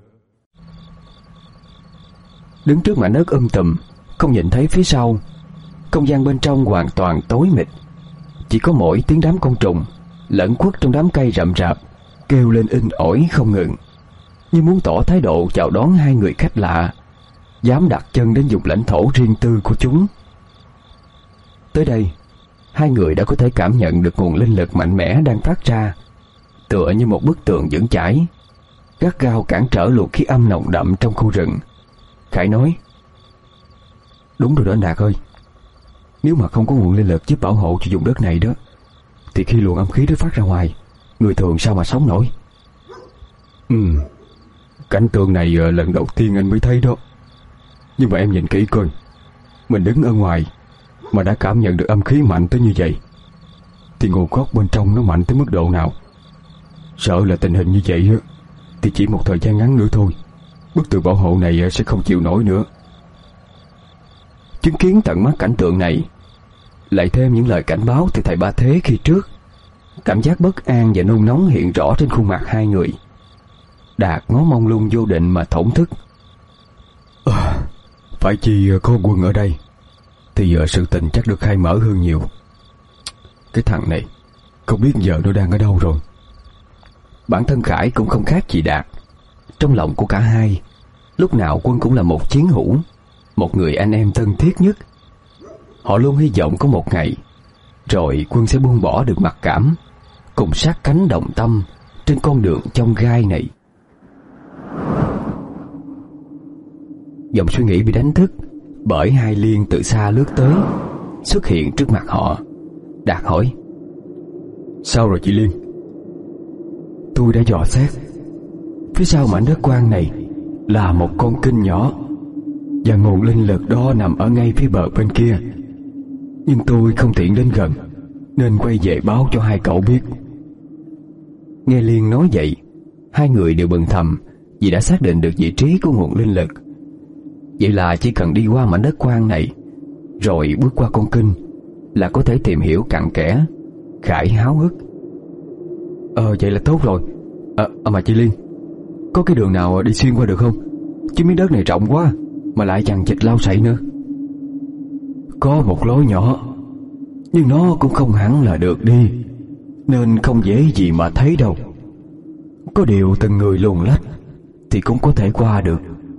Đứng trước mảnh đất um tùm, không nhìn thấy phía sau. Không gian bên trong hoàn toàn tối mịt, chỉ có mỗi tiếng đám côn trùng lẫn quất trong đám cây rậm rạp kêu lên inh ỏi không ngừng, như muốn tỏ thái độ chào đón hai người khách lạ dám đặt chân đến vùng lãnh thổ riêng tư của chúng. Tới đây, hai người đã có thể cảm nhận được nguồn linh lực mạnh mẽ đang phát ra, tựa như một bức tường vững chãi, gắt gao cản trở luồng khí âm nồng đậm trong khu rừng. Khải nói: Đúng rồi đó anh Đạt ơi, nếu mà không có nguồn linh lực giúp bảo hộ cho vùng đất này đó, thì khi luồng âm khí đó phát ra ngoài, người thường sao mà sống nổi. Ừ, cảnh tượng này lần đầu tiên anh mới thấy đó. Nhưng mà em nhìn kỹ coi, mình đứng ở ngoài mà đã cảm nhận được âm khí mạnh tới như vậy, thì nguồn gốc bên trong nó mạnh tới mức độ nào. Sợ là tình hình như vậy thì chỉ một thời gian ngắn nữa thôi, bức tường bảo hộ này sẽ không chịu nổi nữa. Chứng kiến tận mắt cảnh tượng này, lại thêm những lời cảnh báo từ thầy Ba Thế khi trước, cảm giác bất an và nôn nóng hiện rõ trên khuôn mặt hai người. Đạt ngó mông lung vô định mà thổn thức. À, phải chi có quân ở đây thì sự tình chắc được khai mở hơn nhiều. Cái thằng này Không biết giờ nó đang ở đâu rồi. Bản thân Khải cũng không khác gì Đạt. Trong lòng của cả hai, lúc nào Quân cũng là một chiến hữu, một người anh em thân thiết nhất. Họ luôn hy vọng có một ngày rồi Quân sẽ buông bỏ được mặc cảm, cùng sát cánh đồng tâm trên con đường chông gai này. Dòng suy nghĩ bị đánh thức bởi hai Liên từ xa lướt tới, xuất hiện trước mặt họ. Đạt hỏi: Sao rồi chị Liên? Tôi đã dò xét, phía sau mảnh đất quang này là một con kênh nhỏ, và nguồn linh lực đó nằm ở ngay phía bờ bên kia. Nhưng tôi không tiện đến gần, nên quay về báo cho hai cậu biết. Nghe Liên nói vậy, hai người đều mừng thầm vì đã xác định được vị trí của nguồn linh lực. Vậy là chỉ cần đi qua mảnh đất quang này, rồi bước qua con kênh là có thể tìm hiểu cặn kẽ. Khải háo hức: Ờ vậy là tốt rồi. À, à mà chị Liên, có cái đường nào đi xuyên qua được không? Chứ miếng đất này rộng quá, mà lại chằng chịt lau sậy nữa. Có một lối nhỏ, nhưng nó cũng không hẳn là được đi, nên không dễ gì mà thấy đâu. Có điều từng người luồn lách thì cũng có thể qua được.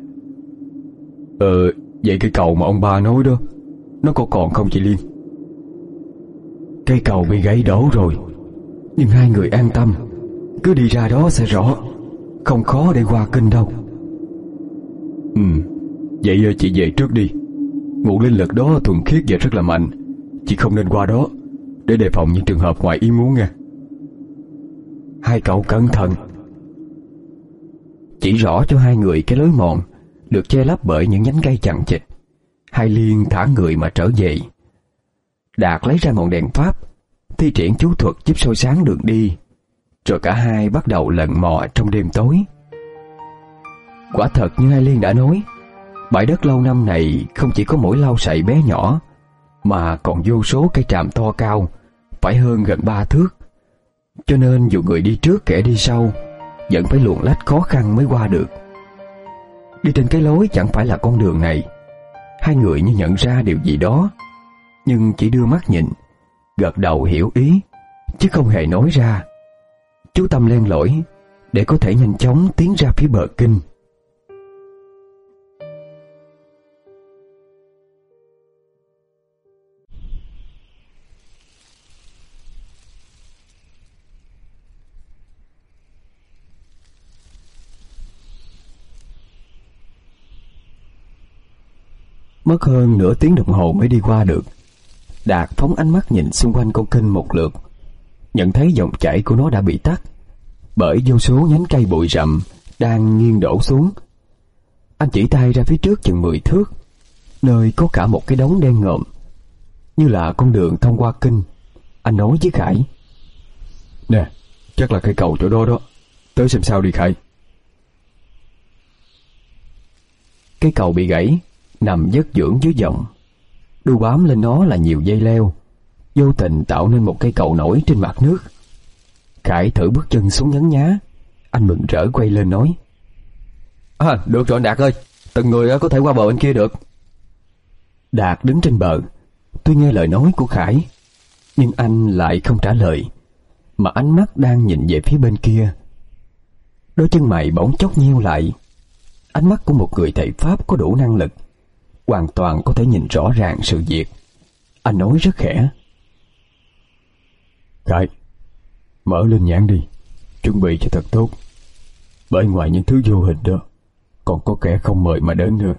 Ờ vậy cái cầu mà ông ba nói đó, nó có còn không chị Liên? Cây cầu bị gãy đổ rồi, nhưng hai người an tâm, cứ đi ra đó sẽ rõ, không khó để qua kênh đâu. Ừ, vậy chị về trước đi. Nguồn linh lực đó thuần khiết và rất là mạnh, chị không nên qua đó, để đề phòng những trường hợp ngoài ý muốn nha. Hai cậu cẩn thận. Chỉ rõ cho hai người cái lối mòn được che lấp bởi những nhánh cây chằng chịt. Hai Liên thả người mà trở về. Đạt lấy ra ngọn đèn pháp, thi triển chú thuật giúp soi sáng đường đi, rồi cả hai bắt đầu lần mò trong đêm tối. Quả thật như hai Liên đã nói, bãi đất lâu năm này không chỉ có mỗi lau sậy bé nhỏ, mà còn vô số cây tràm to cao, phải hơn gần ba thước. Cho nên dù người đi trước kẻ đi sau, vẫn phải luồn lách khó khăn mới qua được. Đi trên cái lối chẳng phải là con đường này. Hai người như nhận ra điều gì đó, nhưng chỉ đưa mắt nhìn, gật đầu hiểu ý, chứ không hề nói ra. Chú tâm len lỏi để có thể nhanh chóng tiến ra phía bờ kênh. Mất hơn nửa tiếng đồng hồ mới đi qua được. Đạt phóng ánh mắt nhìn xung quanh con kênh một lượt, nhận thấy dòng chảy của nó đã bị tắt bởi vô số nhánh cây bụi rậm đang nghiêng đổ xuống. Anh chỉ tay ra phía trước chừng mười thước, nơi có cả một cái đống đen ngòm, như là con đường thông qua kênh. Anh nói với Khải: Nè, chắc là cây cầu chỗ đó đó, tới xem sao đi Khải. Cây cầu bị gãy, nằm vất vưởng dưới dòng. Đu bám lên nó là nhiều dây leo, vô tình tạo nên một cây cầu nổi trên mặt nước. Khải thử bước chân xuống nhấn nhá. Anh mừng rỡ quay lên nói: À, được rồi Đạt ơi, từng người có thể qua bờ bên kia được. Đạt đứng trên bờ, tuy nghe lời nói của Khải, nhưng anh lại không trả lời, mà ánh mắt đang nhìn về phía bên kia. Đôi chân mày bỗng chốc nheo lại. Ánh mắt của một người thầy pháp có đủ năng lực, hoàn toàn có thể nhìn rõ ràng sự việc. Anh nói rất khẽ: Khải, mở lên nhãn đi, chuẩn bị cho thật tốt, bởi ngoài những thứ vô hình đó, còn có kẻ không mời mà đến nữa.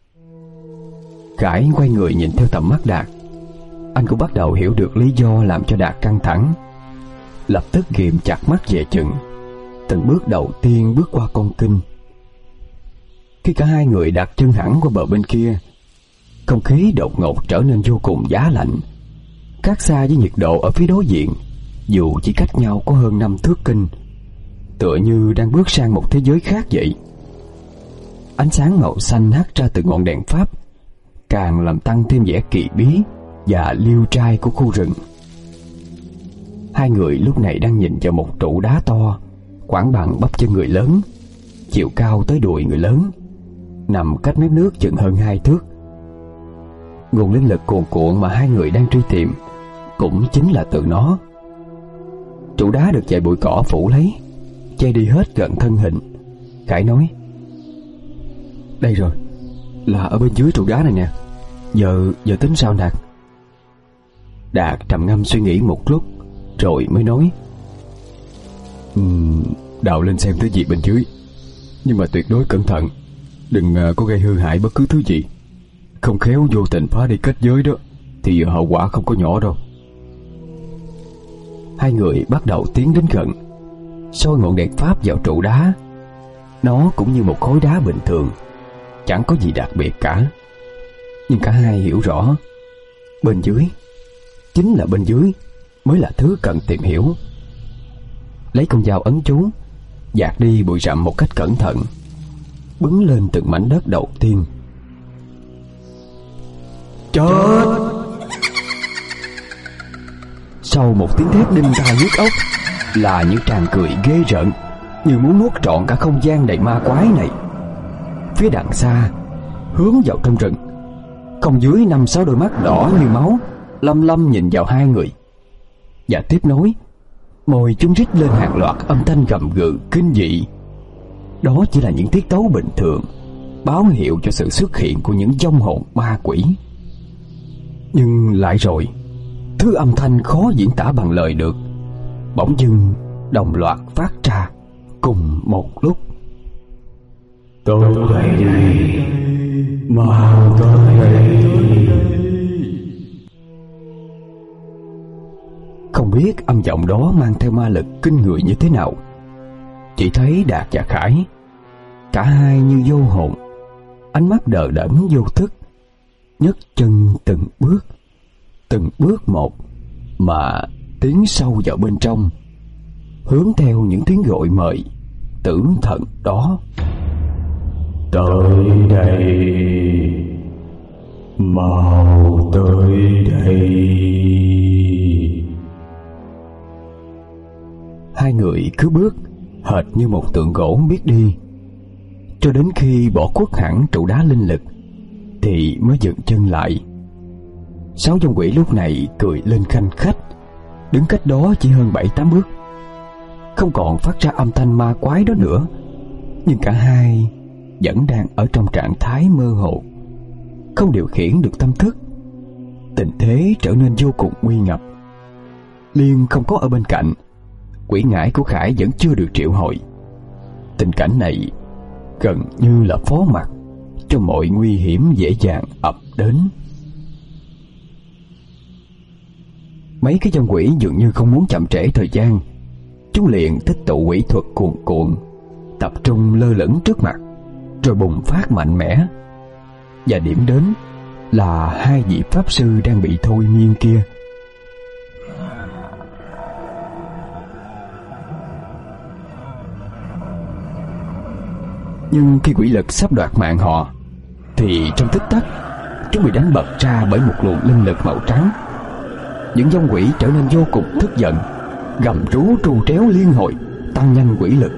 Khải quay người nhìn theo tầm mắt Đạt. Anh cũng bắt đầu hiểu được lý do làm cho Đạt căng thẳng. Lập tức ghìm chặt mắt về chừng, từng bước đầu tiên bước qua con kênh. Khi cả hai người đặt chân hẳn qua bờ bên kia, không khí đột ngột trở nên vô cùng giá lạnh, khác xa với nhiệt độ ở phía đối diện, dù chỉ cách nhau có hơn năm thước kinh, tựa như đang bước sang một thế giới khác vậy. Ánh sáng màu xanh hắt ra từ ngọn đèn pháp, càng làm tăng thêm vẻ kỳ bí và liêu trai của khu rừng. Hai người lúc này đang nhìn vào một trụ đá to, khoảng bằng bắp chân người lớn, chiều cao tới đùi người lớn, nằm cách mép nước chừng hơn hai thước. Nguồn linh lực cuồn cuộn mà hai người đang truy tìm cũng chính là từ nó. trụ đá được vài bụi cỏ phủ lấy, che đi hết gần thân hình. Khải nói: "Đây rồi, là ở bên dưới trụ đá này nè. Giờ giờ tính sao Đạt?" Đạt trầm ngâm suy nghĩ một lúc rồi mới nói: uhm, "Đào lên xem thứ gì bên dưới, nhưng mà tuyệt đối cẩn thận, đừng có gây hư hại bất cứ thứ gì. Không khéo vô tình phá đi kết giới đó thì hậu quả không có nhỏ đâu." Hai người bắt đầu tiến đến gần, soi ngọn đèn pháp vào trụ đá. Nó cũng như một khối đá bình thường, chẳng có gì đặc biệt cả. Nhưng cả hai hiểu rõ, bên dưới, chính là bên dưới mới là thứ cần tìm hiểu. Lấy con dao ấn chú, dạt đi bụi rậm một cách cẩn thận, bứng lên từng mảnh đất đầu tiên. Chết! Sau một tiếng thét đinh tai nhức óc là những tràng cười ghê rợn, như muốn nuốt trọn cả không gian đầy ma quái này. Phía đằng xa, hướng vào trong rừng, không dưới năm sáu đôi mắt đỏ như máu lăm lăm nhìn vào hai người. Và tiếp nối, môi chúng rít lên hàng loạt âm thanh gầm gừ kinh dị. Đó chỉ là những tiết tấu bình thường, báo hiệu cho sự xuất hiện của những vong hồn ma quỷ. Nhưng lại rồi, thứ âm thanh khó diễn tả bằng lời được bỗng dưng đồng loạt phát ra cùng một lúc. Tới đây đi, mau tới đây. Không biết âm giọng đó mang theo ma lực kinh người như thế nào. Chỉ thấy Đạt và Khải, cả hai như vô hồn, ánh mắt đờ đẫn vô thức, nhấc chân từng bước, từng bước một mà tiến sâu vào bên trong, hướng theo những tiếng gọi mời tử thần đó. Tới đây, mau tới đây. Hai người cứ bước hệt như một tượng gỗ biết đi, cho đến khi bỏ khuất hẳn trụ đá linh lực thì mới dừng chân lại. Sáu vong quỷ lúc này cười lên khanh khách, đứng cách đó chỉ hơn bảy tám bước, không còn phát ra âm thanh ma quái đó nữa. Nhưng cả hai vẫn đang ở trong trạng thái mơ hồ, không điều khiển được tâm thức. Tình thế trở nên vô cùng nguy ngập. Liên không có ở bên cạnh, quỷ ngải của Khải vẫn chưa được triệu hồi. Tình cảnh này gần như là phó mặc cho mọi nguy hiểm dễ dàng ập đến. Mấy cái vong quỷ dường như không muốn chậm trễ thời gian, chúng liền tích tụ quỷ thuật cuồn cuộn, tập trung lơ lửng trước mặt, rồi bùng phát mạnh mẽ. Và điểm đến là hai vị pháp sư đang bị thôi miên kia. Nhưng khi quỷ lực sắp đoạt mạng họ, thì trong tích tắc chúng bị đánh bật ra bởi một luồng linh lực màu trắng. Những vong quỷ trở nên vô cùng tức giận, gầm rú tru tréo liên hồi, tăng nhanh quỷ lực.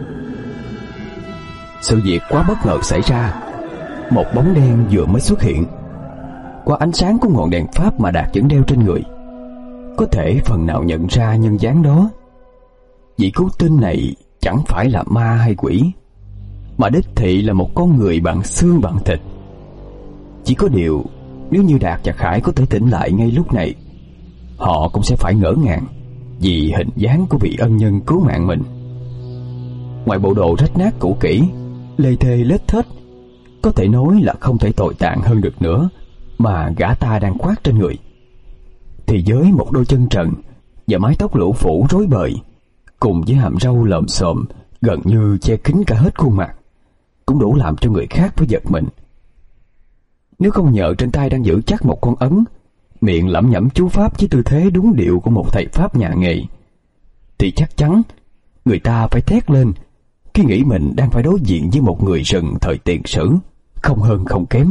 Sự việc quá bất ngờ xảy ra. Một bóng đen vừa mới xuất hiện. Qua ánh sáng của ngọn đèn pháp mà Đạt vẫn đeo trên người, có thể phần nào nhận ra nhân dáng đó. Vị cứu tinh này chẳng phải là ma hay quỷ, mà đích thị là một con người bằng xương bằng thịt. Chỉ có điều, nếu như Đạt và Khải có thể tỉnh lại ngay lúc này, họ cũng sẽ phải ngỡ ngàng vì hình dáng của vị ân nhân cứu mạng mình. Ngoài bộ đồ rách nát cũ kỹ, lê thê lết thết, có thể nói là không thể tồi tàn hơn được nữa, mà gã ta đang khoác trên người, thì với một đôi chân trần và mái tóc lũ phủ rối bời, cùng với hàm râu lồm xồm gần như che kín cả hết khuôn mặt, cũng đủ làm cho người khác phải giật mình. Nếu không nhờ trên tay đang giữ chắc một con ấn, miệng lẩm nhẩm chú pháp với tư thế đúng điệu của một thầy pháp nhà nghề, thì chắc chắn người ta phải thét lên khi nghĩ mình đang phải đối diện với một người rừng thời tiền sử, không hơn không kém.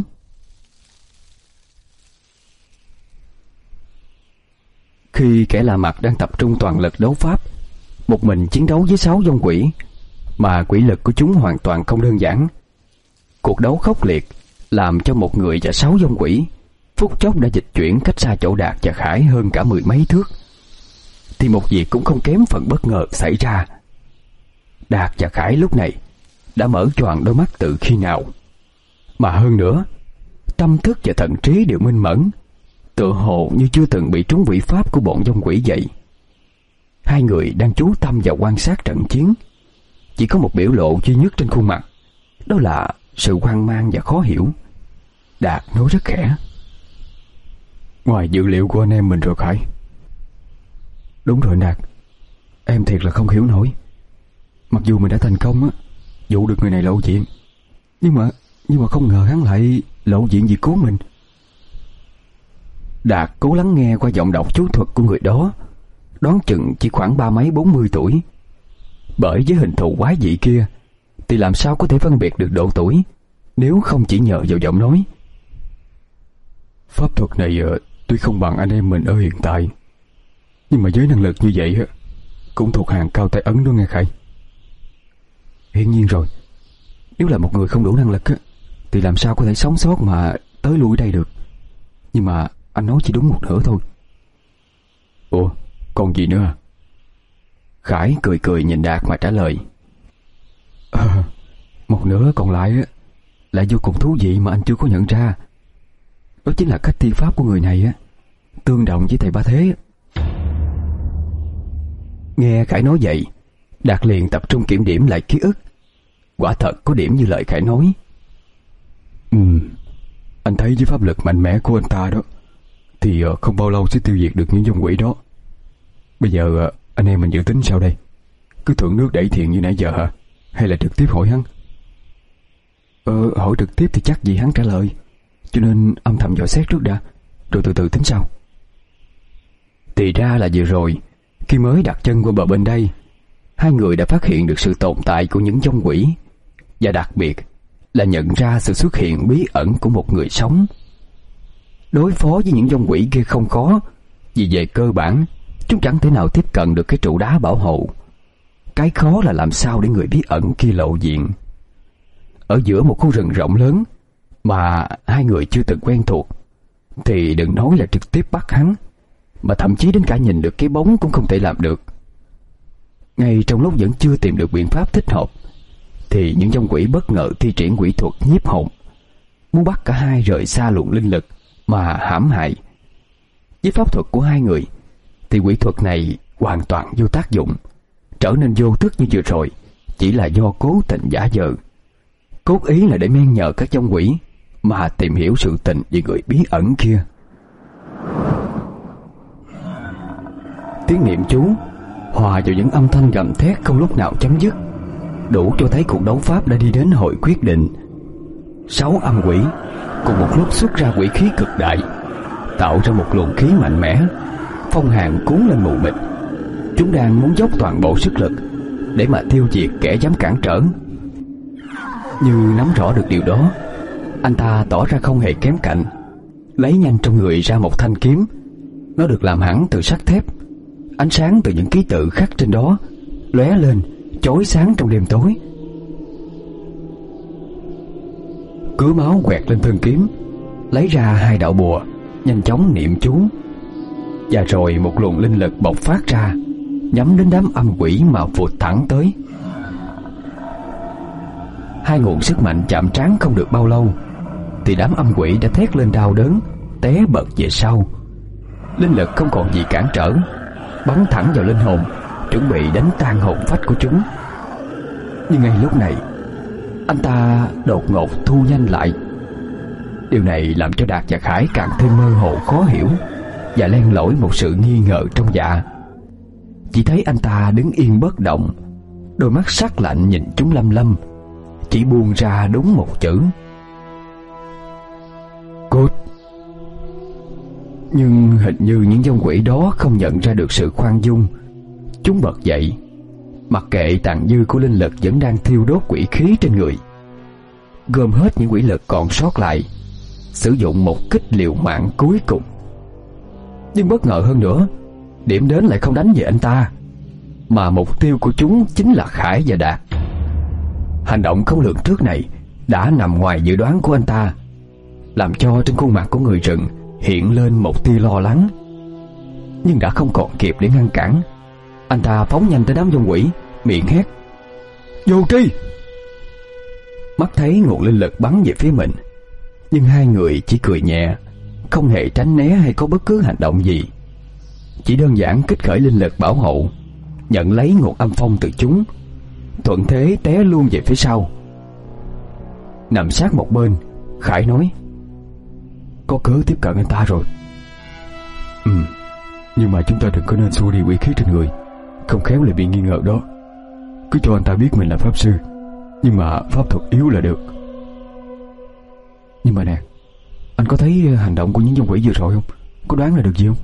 Khi kẻ lạ mặt đang tập trung toàn lực đấu pháp, một mình chiến đấu với sáu vong quỷ, mà quỷ lực của chúng hoàn toàn không đơn giản. Cuộc đấu khốc liệt làm cho một người và sáu vong quỷ phút chốc đã dịch chuyển cách xa chỗ Đạt và Khải hơn cả mười mấy thước. thì một việc cũng không kém phần bất ngờ xảy ra. Đạt và Khải lúc này đã mở choàng đôi mắt từ khi nào, mà hơn nữa tâm thức và thần trí đều minh mẫn, tựa hồ như chưa từng bị trúng quỷ pháp của bọn dông quỷ vậy. Hai người đang chú tâm vào quan sát trận chiến, chỉ có một biểu lộ duy nhất trên khuôn mặt, đó là sự hoang mang và khó hiểu. Đạt nói rất khẽ: Ngoài dự liệu của anh em mình rồi Khải. Đúng rồi Đạt, em thiệt là không hiểu nổi. Mặc dù mình đã thành công á, dụ được người này lộ diện, Nhưng mà Nhưng mà không ngờ hắn lại lộ diện vì cứu mình. Đạt cố lắng nghe qua giọng đọc chú thuật của người đó, đoán chừng chỉ khoảng ba mấy bốn mươi tuổi. Bởi với hình thù quái dị kia thì làm sao có thể phân biệt được độ tuổi nếu không chỉ nhờ vào giọng nói. Pháp thuật này uh, tuy không bằng anh em mình ở hiện tại, nhưng mà với năng lực như vậy uh, cũng thuộc hàng cao tay ấn đó nghe Khải. Hiển nhiên rồi, nếu là một người không đủ năng lực uh, thì làm sao có thể sống sót mà tới lui đây được. Nhưng mà anh nói chỉ đúng một nửa thôi. Ủa, còn gì nữa à? Khải cười cười nhìn Đạt mà trả lời: à, Một nửa còn lại á, lại vô cùng thú vị mà anh chưa có nhận ra. Đó chính là cách thi pháp của người này á, tương đồng với thầy Ba Thế. Nghe Khải nói vậy, Đạt liền tập trung kiểm điểm lại ký ức. Quả thật có điểm như lời Khải nói. Ừ, anh thấy với pháp lực mạnh mẽ của anh ta đó thì không bao lâu sẽ tiêu diệt được những dông quỷ đó. Bây giờ anh em mình dự tính sao đây? Cứ thưởng nước đẩy thiện như nãy giờ hả? Hay là trực tiếp hỏi hắn? Ờ, hỏi trực tiếp thì chắc gì hắn trả lời, cho nên âm thầm dò xét trước đã, rồi từ từ tính sau. Thì ra là vừa rồi, khi mới đặt chân qua bờ bên đây, hai người đã phát hiện được sự tồn tại của những dông quỷ, và đặc biệt là nhận ra sự xuất hiện bí ẩn của một người sống. Đối phó với những dông quỷ kia không khó, vì về cơ bản chúng chẳng thể nào tiếp cận được cái trụ đá bảo hộ. Cái khó là làm sao để người bí ẩn kia lộ diện. Ở giữa một khu rừng rộng lớn mà hai người chưa từng quen thuộc, thì đừng nói là trực tiếp bắt hắn, mà thậm chí đến cả nhìn được cái bóng cũng không thể làm được. Ngay trong lúc vẫn chưa tìm được biện pháp thích hợp, thì những dông quỷ bất ngờ thi triển quỷ thuật nhiếp hồn, muốn bắt cả hai rời xa luồng linh lực mà hãm hại. Với pháp thuật của hai người thì quỷ thuật này hoàn toàn vô tác dụng, trở nên vô thức như vừa rồi chỉ là do cố tình giả vờ, cốt ý là để men nhờ các dông quỷ mà tìm hiểu sự tình về người bí ẩn kia. Tiếng niệm chú hòa vào những âm thanh gầm thét không lúc nào chấm dứt, đủ cho thấy cuộc đấu pháp đã đi đến hồi quyết định. Sáu âm quỷ cùng một lúc xuất ra quỷ khí cực đại, tạo ra một luồng khí mạnh mẽ, phong hàn cuốn lên mù mịt. Chúng đang muốn dốc toàn bộ sức lực để mà tiêu diệt kẻ dám cản trở. Như nắm rõ được điều đó, anh ta tỏ ra không hề kém cạnh, lấy nhanh trong người ra một thanh kiếm. Nó được làm hẳn từ sắt thép, ánh sáng từ những ký tự khắc trên đó lóe lên chói sáng trong đêm tối. Cứa máu quẹt lên thân kiếm, lấy ra hai đạo bùa, nhanh chóng niệm chú, và rồi một luồng linh lực bộc phát ra, nhắm đến đám âm quỷ mà vụt thẳng tới. Hai nguồn sức mạnh chạm trán không được bao lâu, thì đám âm quỷ đã thét lên đau đớn, té bật về sau. Linh lực không còn gì cản trở, bắn thẳng vào linh hồn, chuẩn bị đánh tan hồn phách của chúng. Nhưng ngay lúc này, anh ta đột ngột thu nhanh lại. Điều này làm cho Đạt và Khải càng thêm mơ hồ khó hiểu, và len lỏi một sự nghi ngờ trong dạ. Chỉ thấy anh ta đứng yên bất động, đôi mắt sắc lạnh nhìn chúng lâm lâm, chỉ buông ra đúng một chữ: cốt. Nhưng hình như những dông quỷ đó không nhận ra được sự khoan dung. Chúng bật dậy, mặc kệ tàn dư của linh lực vẫn đang thiêu đốt quỷ khí trên người, gom hết những quỷ lực còn sót lại, sử dụng một kích liều mạng cuối cùng. Nhưng bất ngờ hơn nữa, điểm đến lại không đánh về anh ta, mà mục tiêu của chúng chính là Khải và Đạt. Hành động không lường trước này đã nằm ngoài dự đoán của anh ta, làm cho trên khuôn mặt của người rừng hiện lên một tia lo lắng. nhưng đã không còn kịp để ngăn cản. Anh ta phóng nhanh tới đám dông quỷ, miệng hét: "Vô tri!" Mắt thấy nguồn linh lực bắn về phía mình, nhưng hai người chỉ cười nhẹ, không hề tránh né hay có bất cứ hành động gì. Chỉ đơn giản kích khởi linh lực bảo hộ, nhận lấy nguồn âm phong từ chúng, thuận thế té luôn về phía sau. Nằm sát một bên, Khải nói: "Có cớ tiếp cận anh ta rồi." Ừ, nhưng mà chúng ta đừng có nên xua đi quỷ khí trên người, không khéo lại bị nghi ngờ đó. Cứ cho anh ta biết mình là pháp sư, nhưng mà pháp thuật yếu là được. Nhưng mà nè, anh có thấy hành động của những dòng quỷ vừa rồi không? Có đoán là được gì không?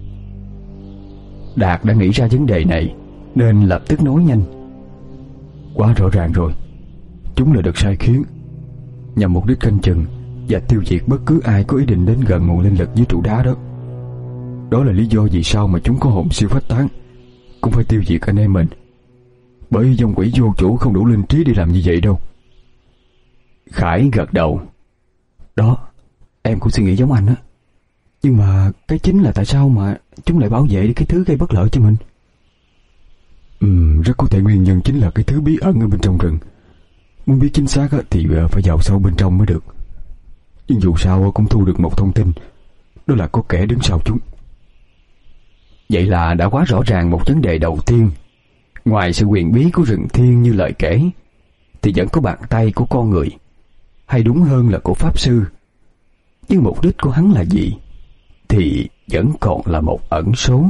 Đạt đã nghĩ ra vấn đề này nên lập tức nói nhanh: "Quá rõ ràng rồi, chúng là được sai khiến, nhằm mục đích canh chừng và tiêu diệt bất cứ ai có ý định đến gần nguồn linh lực dưới trụ đá đó. Đó là lý do vì sao mà chúng có hồn siêu phách tán, cũng phải tiêu diệt anh em mình. Bởi dòng quỷ vô chủ không đủ linh trí để làm như vậy đâu." Khải gật đầu: "Đó, em cũng suy nghĩ giống anh á. Nhưng mà cái chính là tại sao mà chúng lại bảo vệ cái thứ gây bất lợi cho mình?" Ừ, rất có thể nguyên nhân chính là cái thứ bí ẩn ở bên trong rừng. Muốn biết chính xác thì phải vào sâu bên trong mới được. Nhưng dù sao cũng thu được một thông tin, đó là có kẻ đứng sau chúng. Vậy là đã quá rõ ràng một vấn đề đầu tiên. Ngoài sự huyền bí của rừng thiên như lời kể, thì vẫn có bàn tay của con người, hay đúng hơn là của pháp sư. Nhưng mục đích của hắn là gì thì vẫn còn là một ẩn số.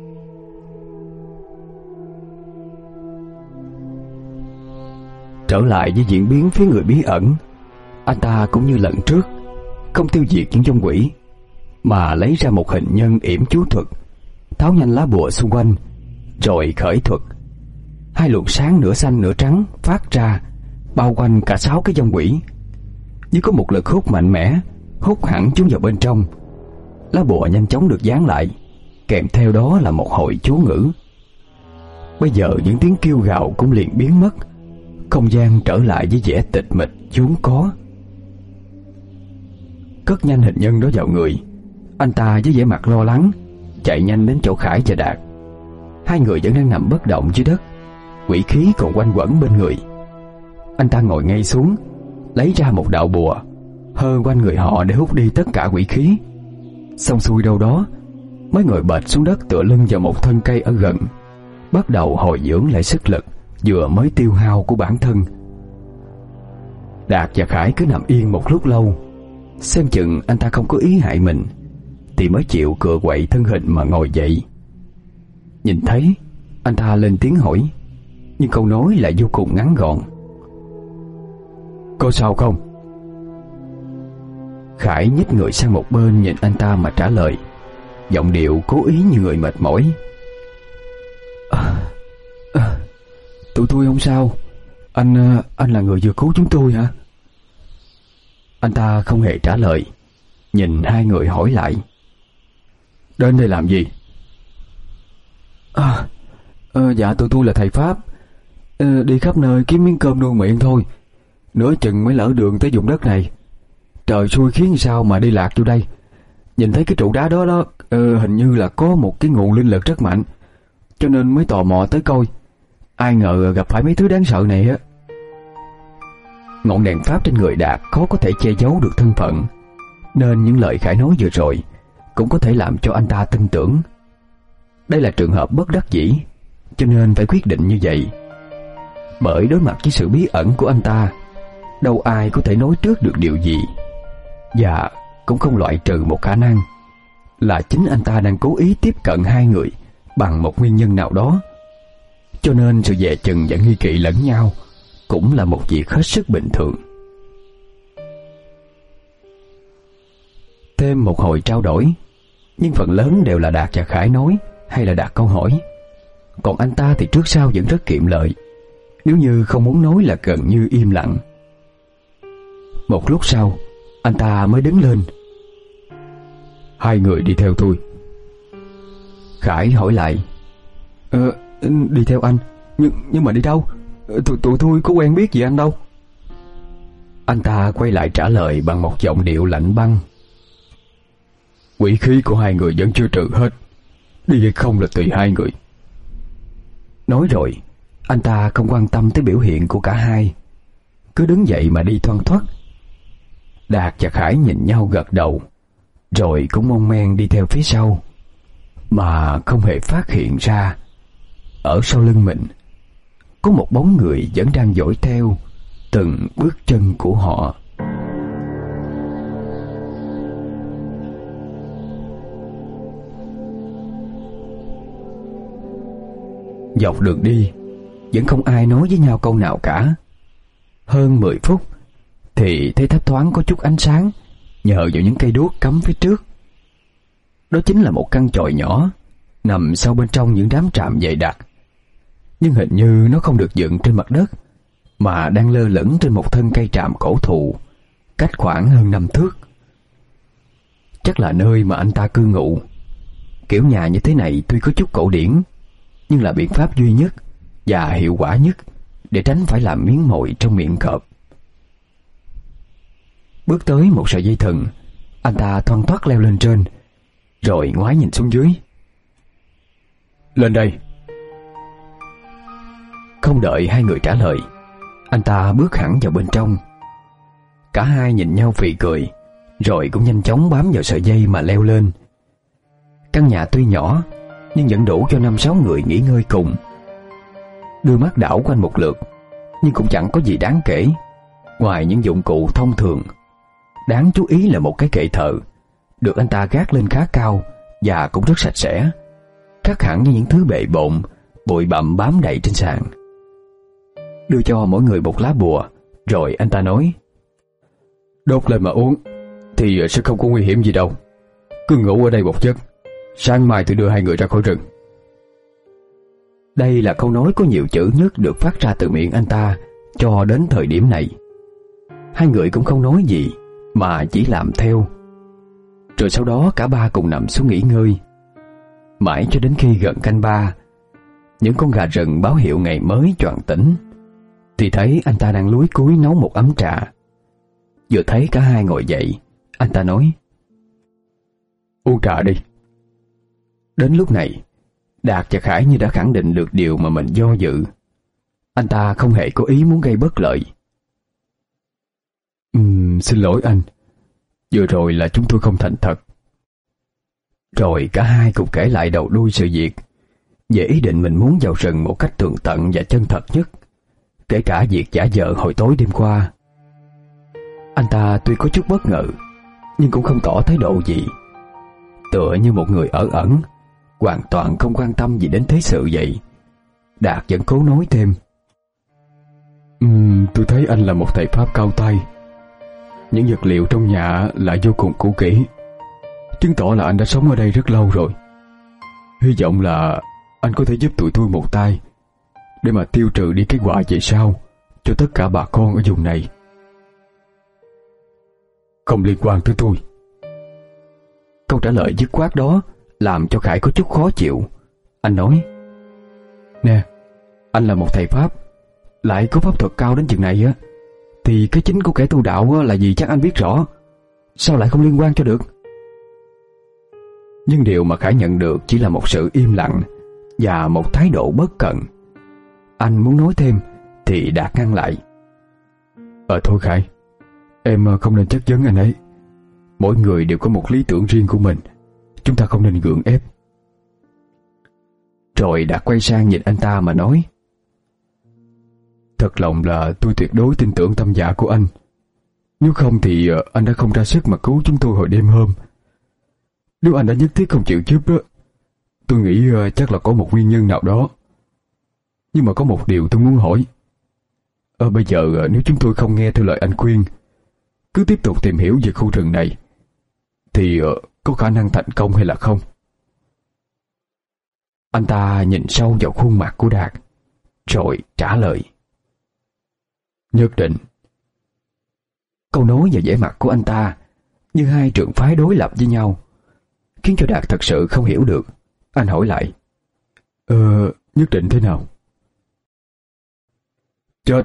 Trở lại với diễn biến phía người bí ẩn, anh ta cũng như lần trước, không tiêu diệt những dông quỷ, mà lấy ra một hình nhân yểm chú thuật, tháo nhanh lá bùa xung quanh, rồi khởi thuật. Hai luồng sáng nửa xanh nửa trắng phát ra, bao quanh cả sáu cái dông quỷ. Như có một lực hút mạnh mẽ, hút hẳn chúng vào bên trong. Lá bùa nhanh chóng được dán lại, kèm theo đó là một hội chú ngữ. Bây giờ những tiếng kêu gào cũng liền biến mất, không gian trở lại với vẻ tịch mịch vốn có. Cất nhanh hình nhân đó vào người, anh ta với vẻ mặt lo lắng chạy nhanh đến chỗ Khải và Đạt. Hai người vẫn đang nằm bất động dưới đất, quỷ khí còn quanh quẩn bên người. Anh ta ngồi ngay xuống, lấy ra một đạo bùa, hơ quanh người họ để hút đi tất cả quỷ khí. Xong xuôi đâu đó, mới ngồi bệt xuống đất tựa lưng vào một thân cây ở gần, bắt đầu hồi dưỡng lại sức lực vừa mới tiêu hao của bản thân. Đạt và Khải cứ nằm yên một lúc lâu, xem chừng anh ta không có ý hại mình, thì mới chịu cựa quậy thân hình mà ngồi dậy. Nhìn thấy, anh ta lên tiếng hỏi, nhưng câu nói lại vô cùng ngắn gọn: "Có sao không?" Khải nhích người sang một bên nhìn anh ta mà trả lời, giọng điệu cố ý như người mệt mỏi: à, à, "Tụi tôi không sao. Anh anh là người vừa cứu chúng tôi hả?" Anh ta không hề trả lời, nhìn hai người hỏi lại: "Đến đây làm gì?" À, à, dạ tụi tôi là thầy Pháp, à, đi khắp nơi kiếm miếng cơm nuôi miệng thôi. Nửa chừng mới lỡ đường tới vùng đất này. Trời xui khiến sao mà đi lạc vô đây. Nhìn thấy cái trụ đá đó đó, uh, hình như là có một cái nguồn linh lực rất mạnh, cho nên mới tò mò tới coi. Ai ngờ gặp phải mấy thứ đáng sợ này á." Ngọn đèn pháp trên người Đạt khó có thể che giấu được thân phận, nên những lời Khải nói vừa rồi cũng có thể làm cho anh ta tin tưởng. Đây là trường hợp bất đắc dĩ, cho nên phải quyết định như vậy. Bởi đối mặt với sự bí ẩn của anh ta, đâu ai có thể nói trước được điều gì. Và cũng không loại trừ một khả năng là chính anh ta đang cố ý tiếp cận hai người bằng một nguyên nhân nào đó. Cho nên sự dè chừng và nghi kỵ lẫn nhau cũng là một việc hết sức bình thường. Thêm một hồi trao đổi, nhưng phần lớn đều là Đạt và Khải nói hay là đặt câu hỏi. Còn anh ta thì trước sau vẫn rất kiệm lời, nếu như không muốn nói là gần như im lặng. Một lúc sau, anh ta mới đứng lên: "Hai người đi theo tôi." Khải hỏi lại: Ờ, đi theo anh, nhưng nhưng mà đi đâu? Tụi tụi tôi có quen biết gì anh đâu." Anh ta quay lại trả lời bằng một giọng điệu lạnh băng: "Quỷ khí của hai người vẫn chưa trừ hết, Đi hay không là tùy hai người. Nói rồi, anh ta không quan tâm tới biểu hiện của cả hai, cứ đứng dậy mà đi thoăn thoắt. Đạt và Khải nhìn nhau gật đầu, rồi cũng mong men đi theo phía sau, mà không hề phát hiện ra ở sau lưng mình có một bóng người vẫn đang dõi theo từng bước chân của họ. Dọc đường đi vẫn không ai nói với nhau câu nào cả. Hơn mười phút thì thấy thấp thoáng có chút ánh sáng nhờ vào những cây đuốc cắm phía trước. Đó chính là một căn chòi nhỏ nằm sâu bên trong những đám tràm dày đặc, nhưng hình như nó không được dựng trên mặt đất, mà đang lơ lửng trên một thân cây tràm cổ thụ cách khoảng hơn năm thước. Chắc là nơi mà anh ta cư ngụ. Kiểu nhà như thế này tuy có chút cổ điển, nhưng là biện pháp duy nhất và hiệu quả nhất để tránh phải làm miếng mồi trong miệng cọp. Bước tới một sợi dây thừng, anh ta thoăn thoắt leo lên trên, rồi ngoái nhìn xuống dưới. Lên đây. Không đợi hai người trả lời, anh ta bước hẳn vào bên trong. Cả hai nhìn nhau phì cười, rồi cũng nhanh chóng bám vào sợi dây mà leo lên. Căn nhà tuy nhỏ nhưng vẫn đủ cho năm sáu người nghỉ ngơi cùng. Đưa mắt đảo quanh một lượt, nhưng cũng chẳng có gì đáng kể ngoài những dụng cụ thông thường. Đáng chú ý là một cái kệ thờ được anh ta gác lên khá cao và cũng rất sạch sẽ, khác hẳn với những thứ bệ bộn bụi bặm bám đầy trên sàn. Đưa cho mỗi người một lá bùa, rồi anh ta nói: Đốt lên mà uống thì sẽ không có nguy hiểm gì đâu. Cứ ngủ ở đây một giấc, sáng mai tôi đưa hai người ra khỏi rừng. Đây là câu nói có nhiều chữ nhất được phát ra từ miệng anh ta cho đến thời điểm này. Hai người cũng không nói gì mà chỉ làm theo. Rồi sau đó cả ba cùng nằm xuống nghỉ ngơi. Mãi cho đến khi gần canh ba, những con gà rừng báo hiệu ngày mới choàng tỉnh, thì thấy anh ta đang lúi cúi nấu một ấm trà. Vừa thấy cả hai ngồi dậy, anh ta nói: Uống trà đi. Đến lúc này, Đạt và Khải như đã khẳng định được điều mà mình do dự. Anh ta không hề có ý muốn gây bất lợi. uhm, Xin lỗi anh, vừa rồi là chúng tôi không thành thật. Rồi cả hai cùng kể lại đầu đuôi sự việc, về ý định mình muốn vào rừng một cách tường tận và chân thật nhất, kể cả việc giả vờ hồi tối đêm qua. Anh ta tuy có chút bất ngờ, nhưng cũng không tỏ thái độ gì, tựa như một người ở ẩn, hoàn toàn không quan tâm gì đến thế sự vậy. Đạt vẫn cố nói thêm: uhm, Tôi thấy anh là một thầy pháp cao tay. Những vật liệu trong nhà lại vô cùng cũ kỹ, chứng tỏ là anh đã sống ở đây rất lâu rồi. Hy vọng là anh có thể giúp tụi tôi một tay để mà tiêu trừ đi cái họa về sau cho tất cả bà con ở vùng này. Không liên quan tới tôi. Câu trả lời dứt khoát đó làm cho Khải có chút khó chịu. Anh nói: Nè, anh là một thầy pháp, lại có pháp thuật cao đến chừng này á, thì cái chính của kẻ tu đạo là gì chắc anh biết rõ, sao lại không liên quan cho được? Nhưng điều mà Khải nhận được chỉ là một sự im lặng và một thái độ bất cẩn. Anh muốn nói thêm thì Đạt ngăn lại: Ờ thôi Khải, em không nên chất vấn anh ấy. Mỗi người đều có một lý tưởng riêng của mình, chúng ta không nên gượng ép. Rồi Đạt quay sang nhìn anh ta mà nói: Thật lòng là tôi tuyệt đối tin tưởng tâm dạ của anh. Nếu không thì anh đã không ra sức mà cứu chúng tôi hồi đêm hôm. Nếu anh đã nhất thiết không chịu giúp đó, tôi nghĩ chắc là có một nguyên nhân nào đó. Nhưng mà có một điều tôi muốn hỏi. Ờ, bây giờ nếu chúng tôi không nghe theo lời anh khuyên, cứ tiếp tục tìm hiểu về khu rừng này, thì có khả năng thành công hay là không? Anh ta nhìn sâu vào khuôn mặt của Đạt, rồi trả lời: Nhất định. Câu nói và vẻ mặt của anh ta như hai trường phái đối lập với nhau, khiến cho Đạt thật sự không hiểu được. Anh hỏi lại: Ờ, nhất định thế nào? Chết.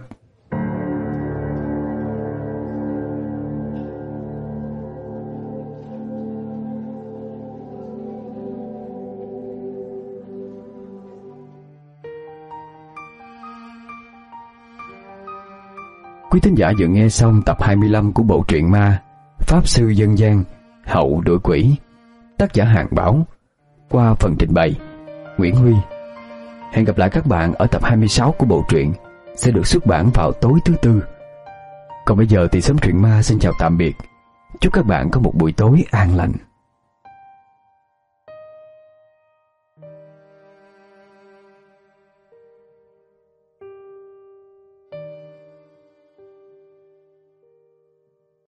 Quý thính giả vừa nghe xong tập hai mươi lăm của bộ truyện ma Pháp Sư Dân Gian Hậu Đuổi Quỷ, tác giả Hàng Bảo, qua phần trình bày Nguyễn Huy. Hẹn gặp lại các bạn ở tập hai mươi sáu của bộ truyện sẽ được xuất bản vào tối thứ tư. Còn bây giờ thì Xóm Truyện Ma xin chào tạm biệt. Chúc các bạn có một buổi tối an lành.